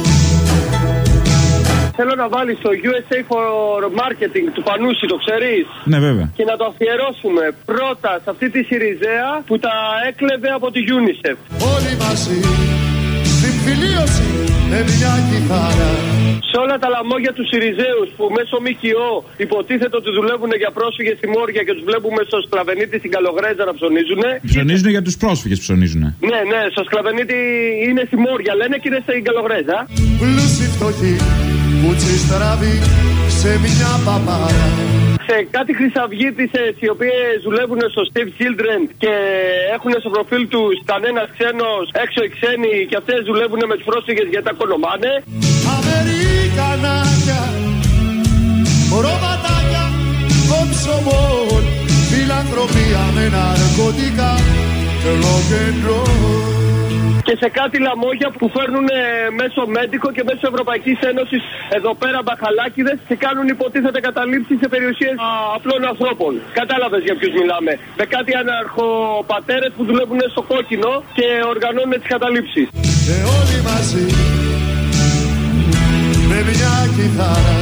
Θέλω να βάλεις το γιου ες έι for Marketing του Πανούση, το ξέρεις? Ναι, βέβαια. Και να το αφιερώσουμε πρώτα σε αυτή τη Σιριζέα που τα έκλεβε από τη UNICEF. Όλοι μαζί, συμφιλίωση με μια κιθάρα. Σε όλα τα λαμόγια του Σιριζέους που μέσω ΜΚΟ υποτίθεται ότι δουλεύουν για πρόσφυγες στη Μόρια και τους βλέπουμε στο Σκλαβενίτη στην Καλογρέτζα να ψωνίζουνε. Ψωνίζουν για τους πρόσφυγες, ψωνίζουνε. Ναι, ναι, στο Σκλαβενίτη είναι στη Μόρια, λένε, και είναι στην Καλογρέτζα. Πλούσιοι φτωχοί, κουτσί στραβή σε μια παπάρα. Σε κάτι χρυσαυγίτισσες οι οποίες δουλεύουν στο Steve Children και έχουν στο προφίλ τους κανένας ξένος, έξω οι ξένοι, και αυτές δουλεύουν με τους πρόσφυγες γιατί τα κονομάνε. Αμερικανάκια, ρομπατάκια, κοψομόν, φιλανθρωπία με ναρκωτικά και rock and roll. Και σε κάτι λαμόγια που φέρνουν μέσω Μέντικο και μέσω Ευρωπαϊκής Ένωσης εδώ πέρα μπαχαλάκιδες και κάνουν υποτίθεται καταλήψεις σε περιουσίες α, απλών ανθρώπων. Κατάλαβες για ποιους μιλάμε. Με κάτι αναρχοπατέρες που δουλεύουν στο κόκκινο και οργανώνουν τις καταλήψεις. Και όλοι μαζί με μια κιθάρα,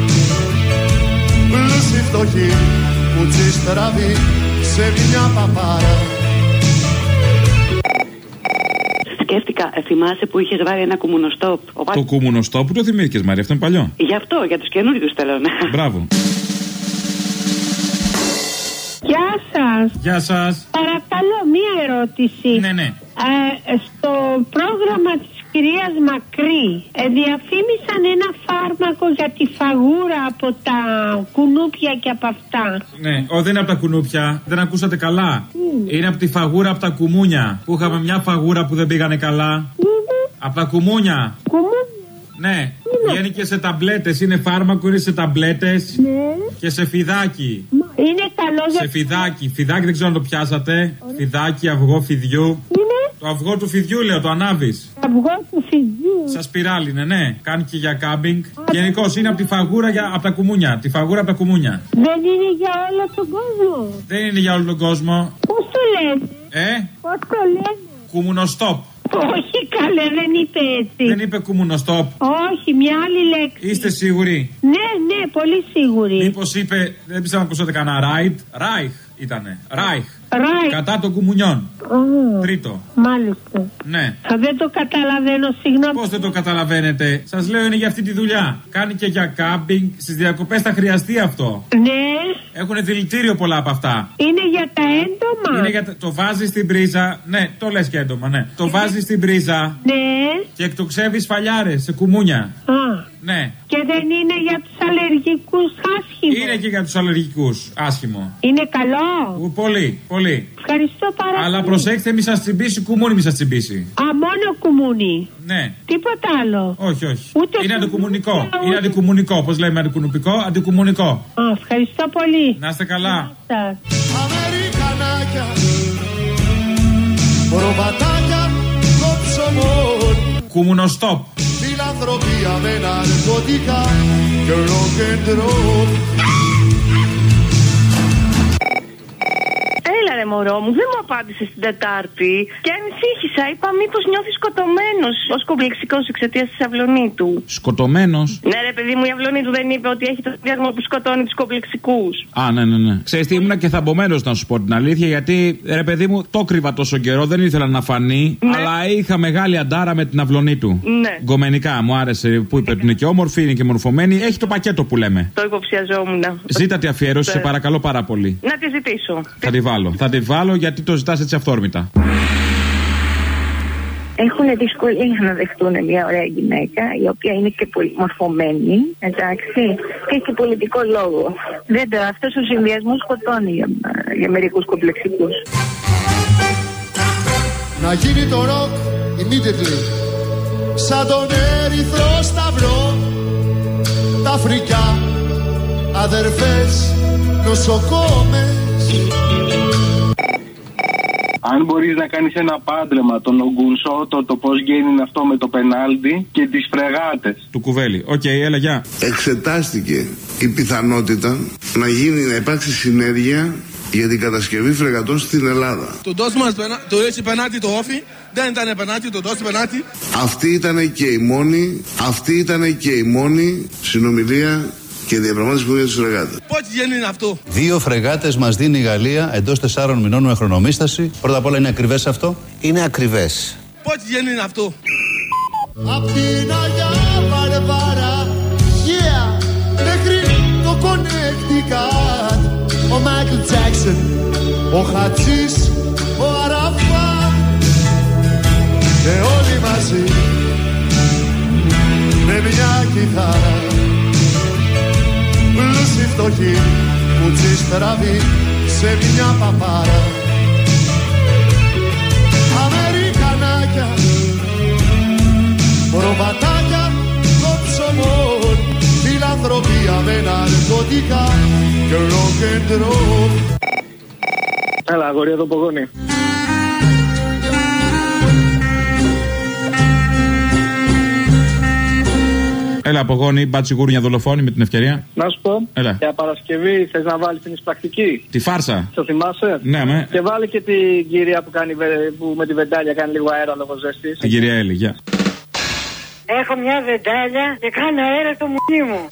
πλούσιοι φτωχοί που τσιστραβεί σε μια παπάρα. Σκέφτηκα, θυμάσαι που είχες βάλει ένα κουμουνοστόπ? Το κουμουνοστόπ που το θυμήθηκες, Μαρία, αυτό είναι παλιό. Γι' αυτό, για τους καινούριους θέλω να. Μπράβο. Γεια σας. Γεια σας. Παρακαλώ, μία ερώτηση. Ναι, ναι. Ε, στο πρόγραμμα της κυρίας Μακρύ ε, διαφήμισαν ένα φάρμακο για τη φαγούρα από τα κουνούπια και από αυτά. Ναι, ο, δεν είναι από τα κουνούπια. Δεν ακούσατε καλά. Mm. Είναι από τη φαγούρα από τα κουμούνια. Που είχαμε μια φαγούρα που δεν πήγανε καλά. Mm-hmm. Από τα κουμούνια. Κουμούνια. Ναι, βγαίνει και σε ταμπλέτες. Είναι φάρμακο, είναι σε ταμπλέτες. Ναι. Και σε φιδάκι. Είναι καλό για... Σε φιδάκι. Φιδάκι δεν ξέρω αν το πιάσατε. Ωραία. Φιδάκι, αυγό φιδιού. Είναι. Το αυγό του φιδιού, λέω, το ανάβεις. Αυγό του φιδιού. Σα πειράλει, ναι, ναι. Κάνει και για κάμπινγκ. Γενικώς είναι από τη φαγούρα για, από τα κουμούνια. Τη φαγούρα από τα κουμούνια. Δεν είναι για όλο τον κόσμο. Δεν είναι για όλο τον κόσμο. Πώς το λένε? Ε? Πώς το λένε? Κουμουνοστόπ. Όχι, καλέ, δεν είπε έτσι. Δεν είπε κουμουνοστόπ. Όχι, μια άλλη λέξη. Είστε σίγουροι? Ναι, ναι, πολύ σίγουροι. Μήπως είπε, δεν πιστεύω να ακούσατε κανένα ράιτ. Ράιχ ήτανε. Ράιχ. Ράιχ. Κατά των κουμουνιών. Oh, τρίτο. Μάλιστα. Ναι. Α, δεν το καταλαβαίνω, συγγνώμη. Πώς δεν το καταλαβαίνετε? Σας λέω, είναι για αυτή τη δουλειά. Κάνει και για κάμπινγκ. Στις διακοπές θα χρειαστεί αυτό. Ναι. Έχουν δηλητήριο πολλά από αυτά. Είναι για τα έντομα. Είναι για τα... Το βάζει στην πρίζα. Ναι, το λες και έντομα, ναι. Το βάζει στην πρίζα. Ναι. Και εκτοξεύει φαλιάρες σε κουμούνια. Α. Ναι. Και δεν είναι για τους αλλεργικούς άσχημο? Είναι και για τους αλλεργικούς άσχημο. Είναι καλό. Πολύ, πολύ. Ευχαριστώ πάρα πολύ. Αλλά προσέξτε, μη σας τσιμπήσει κουμούνι, μη σας τσιμπήσει. Α, μόνο κουμούνι. Ναι. Τίποτα άλλο. Όχι, όχι. Ούτε είναι αντικουμουνικό. Ούτε... Είναι αντικουμουνικό. Όπως λέμε αντικουνουπικό, αντικουμουνικό. Α, ευχαριστώ πολύ. Να είστε καλά. Αμερικανάκια, προβατάκια, κοψομόν. Κουμουνοστόπ. Φιλανθρωπία με ναρκωτικά και rock and roll. Έλα ρε μωρό μου, δεν μου απάντησε την Τετάρτη και ανησύχησα. Είπα μήπως νιώθει σκοτωμένος ως κομπλεξικός εξαιτίας της αυλωνίτου. Σκοτωμένος? Ναι ρε παιδί μου, η αυλωνίτου δεν είπε ότι έχει το διάγνω που σκοτώνει τους κομπλεξικούς? Α, ναι, ναι, ναι. Ξέρεις τι, ήμουνα και θαμπομένος να σου πω την αλήθεια, γιατί ρε παιδί μου το κρύβα τόσο καιρό, δεν ήθελα να φανεί, ναι. Αλλά είχα μεγάλη αντάρα με την αυλωνίτου. Ναι. Γκομενικά μου άρεσε που είπε ότι είναι και όμορφη, είναι και μορφωμένη, έχει το πακέτο που λέμε. Το υποψιαζόμουν. Ζήτα τη αφιέρωση, σε παρακαλώ πάρα πολύ. Να τη ζητήσω. Θα τη βάλω. Θα τη βάλω γιατί το ζητάς έτσι αυθόρμητα. Έχουν δυσκολία να δεχτούν μια ωραία γυναίκα, η οποία είναι και πολύ μορφωμένη, εντάξει, και έχει και πολιτικό λόγο. Δεν το, αυτός ο συνδυασμός σκοτώνει για, για μερικούς κομπλεξικούς. Να γίνει το ροκ immediately. σαν τον Ερυθρό Σταυρό. Τα φρικιά αδερφές νοσοκόμες. Αν μπορείς να κάνεις ένα πάντρεμα τον Ογκουνσό, το, το πώς γίνει αυτό με το πενάλτι και τις φρεγάτες. Του Κουβέλη. Οκ, okay, έλα, γεια. Εξετάστηκε η πιθανότητα να γίνει, να υπάρξει συνέργεια για την κατασκευή φρεγατών στην Ελλάδα. Το δώσμα το έτσι πενάτι το όφι, δεν ήταν πενάτι, το δώσει πενάτι. Αυτή ήταν και η μόνη, αυτή ήταν και η μόνη συνομιλία και διαπραγμάτευση που έγινε στους φρεγάτες. Πότε γίνει αυτό? Δύο φρεγάτες μας δίνει η Γαλλία εντός τεσσάρων μηνών με χρονομίσταση. Πρώτα απ' όλα, είναι ακριβές αυτό? Είναι ακριβές. Πότε γίνει αυτό? Απ' την Αγιά Βαρβάρα, yeah, μέχρι το Connecticut. Ο Μάικλ Τζάκσον, ο Χατζής, ο Αραφά και όλοι μαζί με μια κιθάρα. Πλούσιοι φτωχοί που τσιστραβεί σε μια παπάρα. Αμερικανάκια, προβατάκια των ψωμών, φιλανθρωπία με ναρκωτικά και rock and roll. Έλα, αγόρι, εδώ Πογόνη. Έλα, Πογόνη, μπατσιγούρνια δολοφόνη με την ευκαιρία. Να σου πω, έλα. Για Παρασκευή θες να βάλεις την εισπρακτική? Τη φάρσα. Το θυμάσαι? Ναι, με. Και βάλει και την κυρία που, κάνει, που με τη βεντάλια κάνει λίγο αέρα λόγω ζεστής. Την κυρία Έλλη, γεια. Έχω μια βεντάλια και κάνω αέρα το μουνί μου.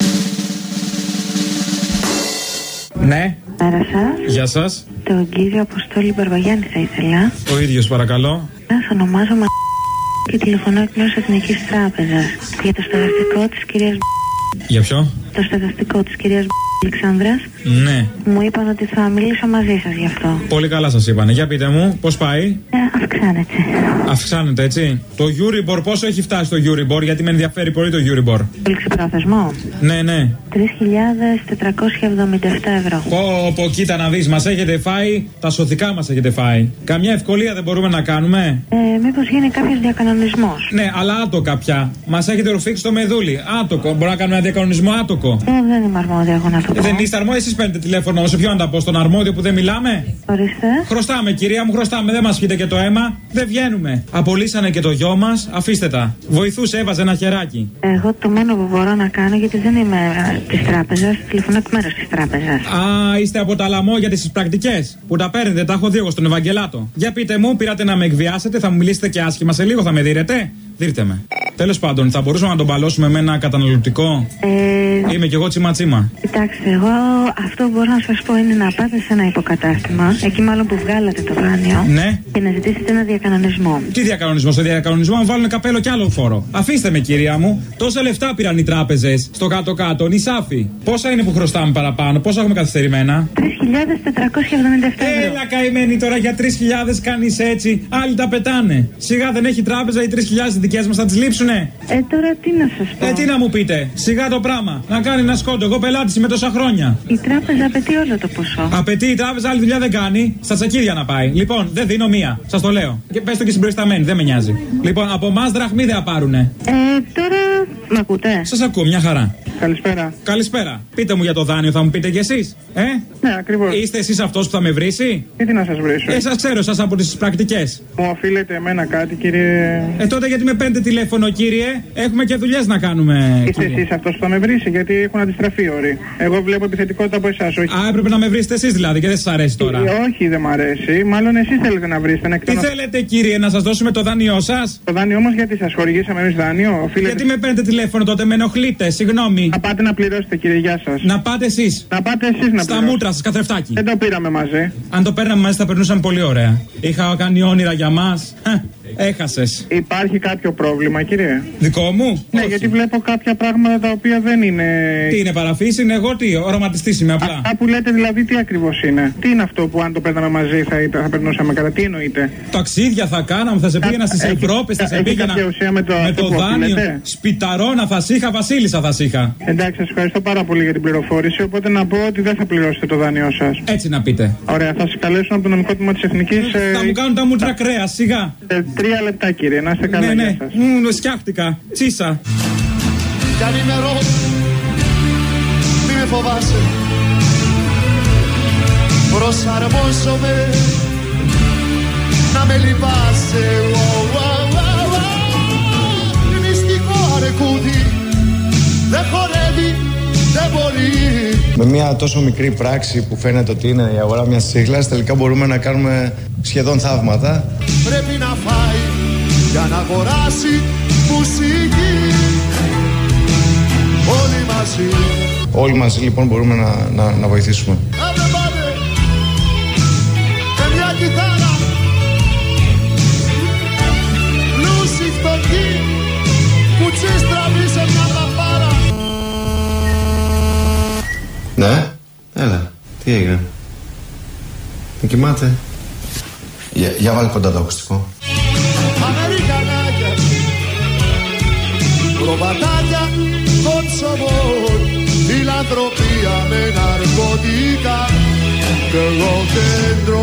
Ναι. Άρα σας. Γεια σας. Τον κύριο Αποστόλη Μπαρβαγιάννη θα ήθελα. Ο ίδιος, παρακαλώ. Σας ονομάζομαι και τηλεφωνώ εκ μέρους Εθνικής Τράπεζας για το στεγαστικό της κυρίας. Για ποιο? Το στεγαστικό της κυρίας Αλεξάνδρας. Ναι. Μου είπαν ότι θα μιλήσω μαζί σας γι' αυτό. Πολύ καλά σας είπανε. Για πείτε μου, πώς πάει? Ε, αυξάνεται. Αυξάνεται, έτσι. Το Euribor, πόσο έχει φτάσει το Euribor? Γιατί με ενδιαφέρει πολύ το Euribor. Πολύ ξεπρόθεσμο. Ναι, ναι. τρεις χιλιάδες τετρακόσια εβδομήντα επτά ευρώ. Πω, πω, κοίτα να δεις, μας έχετε φάει, τα σωθικά μας έχετε φάει. Καμιά ευκολία δεν μπορούμε να κάνουμε? Ε, μήπως γίνει κάποιος διακανονισμός? Ναι, αλλά άτοκα πια. Μας έχετε ρουφήξει το μεδούλι. Άτοκο. Μπορούμε να κάνουμε ένα διακανονισμό άτοκο? Ε, δεν είμαι αρμόδια εγώ να το πω. Δεν είστε αρμόδια, εσείς παίρνετε τηλέφωνο. Σε ποιον να τα πω, στον αρμόδιο που δεν μιλάμε? Ορίστε. Χρωστάμε, κυρία μου, χρωστάμε. Δεν μας πιείτε και το αίμα. Δεν βγαίνουμε. Απολύσανε και το γιο μας. Αφήστε τα. Βοηθούσε, έβαζε ένα χεράκι. Εγώ το μόνο που μπορώ να κάνω, γιατί δεν είμαι της τράπεζας, τηλεφωνώ εκ μέρους της τράπεζας. Α, είστε από τα λαμόγια της πρακτικές που τα παίρνετε. Τα έχω δει εγώ στον Ευαγγελάτο. Για πείτε μου, πήρατε να με εκβιάσετε, θα μου μιλήσετε και άσχημα σε λίγο, θα με δείρετε? Δείτε με. Τέλος πάντων, θα μπορούσαμε να τον παλώσουμε με ένα καταναλωτικό. Ε... Είμαι κι εγώ τσιμα-τσιμα. Κοιτάξτε, εγώ αυτό που μπορώ να σας πω είναι να πάτε σε ένα υποκατάστημα, εκεί μάλλον που βγάλατε το δάνειο, ναι, και να ζητήσετε ένα διακανονισμό. Τι διακανονισμό? Στο διακανονισμό να βάλουν καπέλο κι άλλο φόρο. Αφήστε με, κυρία μου. Τόσα λεφτά πήραν οι τράπεζες στο κάτω-κάτω, νησάφι. Πόσα είναι που χρωστάμε παραπάνω, πόσα έχουμε καθυστερημένα? τρεις χιλιάδες τετρακόσια εβδομήντα επτά ευρώ. Έλα, καημένη τώρα, για τρεις χιλιάδες κάνεις έτσι. Άλλοι τα πετάνε. Σιγά δεν έχει τράπεζα, οι τρεις χιλιάδες δικές μας θα τις λείψουνε. Ε, τώρα τι να σας πω. Ε, τι να μου πείτε. Σιγά το πράγμα. Να κάνει ένα σκόντο. Εγώ πελάτης είμαι τόσα χρόνια. Η τράπεζα απαιτεί όλο το ποσό. Απαιτεί η τράπεζα, άλλη δουλειά δεν κάνει. Στα τσακίδια να πάει. Λοιπόν, δεν δίνω μία. Σας το λέω. Και πες το και στην προϊσταμένη, δεν με νοιάζει. Λοιπόν, από εμάς δραχμή δεν θα πάρουνε. Ε, τώρα. Με ακούτε? Σας ακούω, μια χαρά. Καλησπέρα. Καλησπέρα. Πείτε μου για το δάνειο, θα μου πείτε κι εσείς. Ε? Ναι, ακριβώς. Είστε εσείς αυτός που θα με βρίσει? Και τι να σας βρίσω? Ε, σας ξέρω, σας από τις πρακτικές. Μου οφείλετε εμένα κάτι, κύριε? Ε, τότε γιατί με παίρνετε τηλέφωνο, κύριε? Έχουμε και δουλειές να κάνουμε. Είστε εσείς αυτός που θα με βρίσει, γιατί έχουν αντιστραφεί οι όροι. Εγώ βλέπω επιθετικότητα από εσάς, όχι. Α, έπρεπε να με βρίσετε εσείς δηλαδή και δεν σας αρέσει τώρα. Ε, όχι, δεν μ' αρέσει. Μάλλον εσείς θέλετε να βρίσετε. Να τι θέλετε, κύριε, να σας δώσουμε το δάνειό σας? Το δάνειό όμως γιατί σας χορηγήσαμε εμείς δάνειο? Οφείλετε... Γιατί με παίρνετε τηλέφωνο τότε, με ενοχλείτε, συγγνώμη. Να πάτε να πληρώσετε, κύριε, γεια σας. Να πάτε εσείς. Να πάτε εσείς να πληρώσετε. Στα μούτρα σας, καθρεφτάκι. Δεν το πήραμε μαζί. Αν το παίρναμε μαζί θα περνούσαμε πολύ ωραία. Είχα κάνει όνειρα για μας. Έχασες. Υπάρχει κάποιο πρόβλημα, κύριε? Δικό μου? Ναι, όχι. γιατί βλέπω κάποια πράγματα τα οποία δεν είναι. Τι είναι, παραφύση, είναι εγώ, τι, οραματιστής είμαι απλά. Αυτά που λέτε δηλαδή, τι ακριβώς είναι? Τι είναι αυτό που αν το παίρναμε μαζί θα, θα περνούσαμε καλά? Τι εννοείτε? Ταξίδια θα κάναμε, θα σε πήγαινα στις Ευρώπες, θα σε πήγαινα με το, με το δάνειο. Σπιταρόνα θα σ' είχα, βασίλισσα θα σ' είχα. Εντάξει, σας ευχαριστώ πάρα πολύ για την πληροφόρηση. Οπότε να πω ότι δεν θα πληρώσετε το δάνειό σας. Έτσι να πείτε. Ωραία, θα σας καλέσουν από το νομικό τμήμα της Εθνικής. Θα ε, μου κάνουν τα μούτρα κρέα, σιγά. Ε, τρία Τρία λεπτά κύριε, να είστε καλά. Ναι, ναι, μου σκιάχτηκα. Τσίσα. Καλημερό, μη με φοβάσαι. Προσαρμόζομαι να με λυπάσαι. Μυστικό αρκούδι, δεν χορεύει, δεν μπορεί. Με μια τόσο μικρή πράξη που φαίνεται ότι είναι η αγορά μιας τσίχλας, τελικά μπορούμε να κάνουμε σχεδόν θαύματα. Πρέπει να φάει για να αγοράσει μουσική. Όλοι μαζί. Όλοι μαζί λοιπόν μπορούμε να, να, να βοηθήσουμε. Everybody, με μια κιθάρα, λούση φτωχή, κουτσί στραβή σε μια λαμπάρα. Ναι, έλα, τι έγινε. Δεν κοιμάται. Για, για βάλε κοντά το ακουστικό. Αμερικανάκια, προβατάκια, κοτσοβόλ, φιλανθρωπία με ναρκωτικά και εγώ κέντρο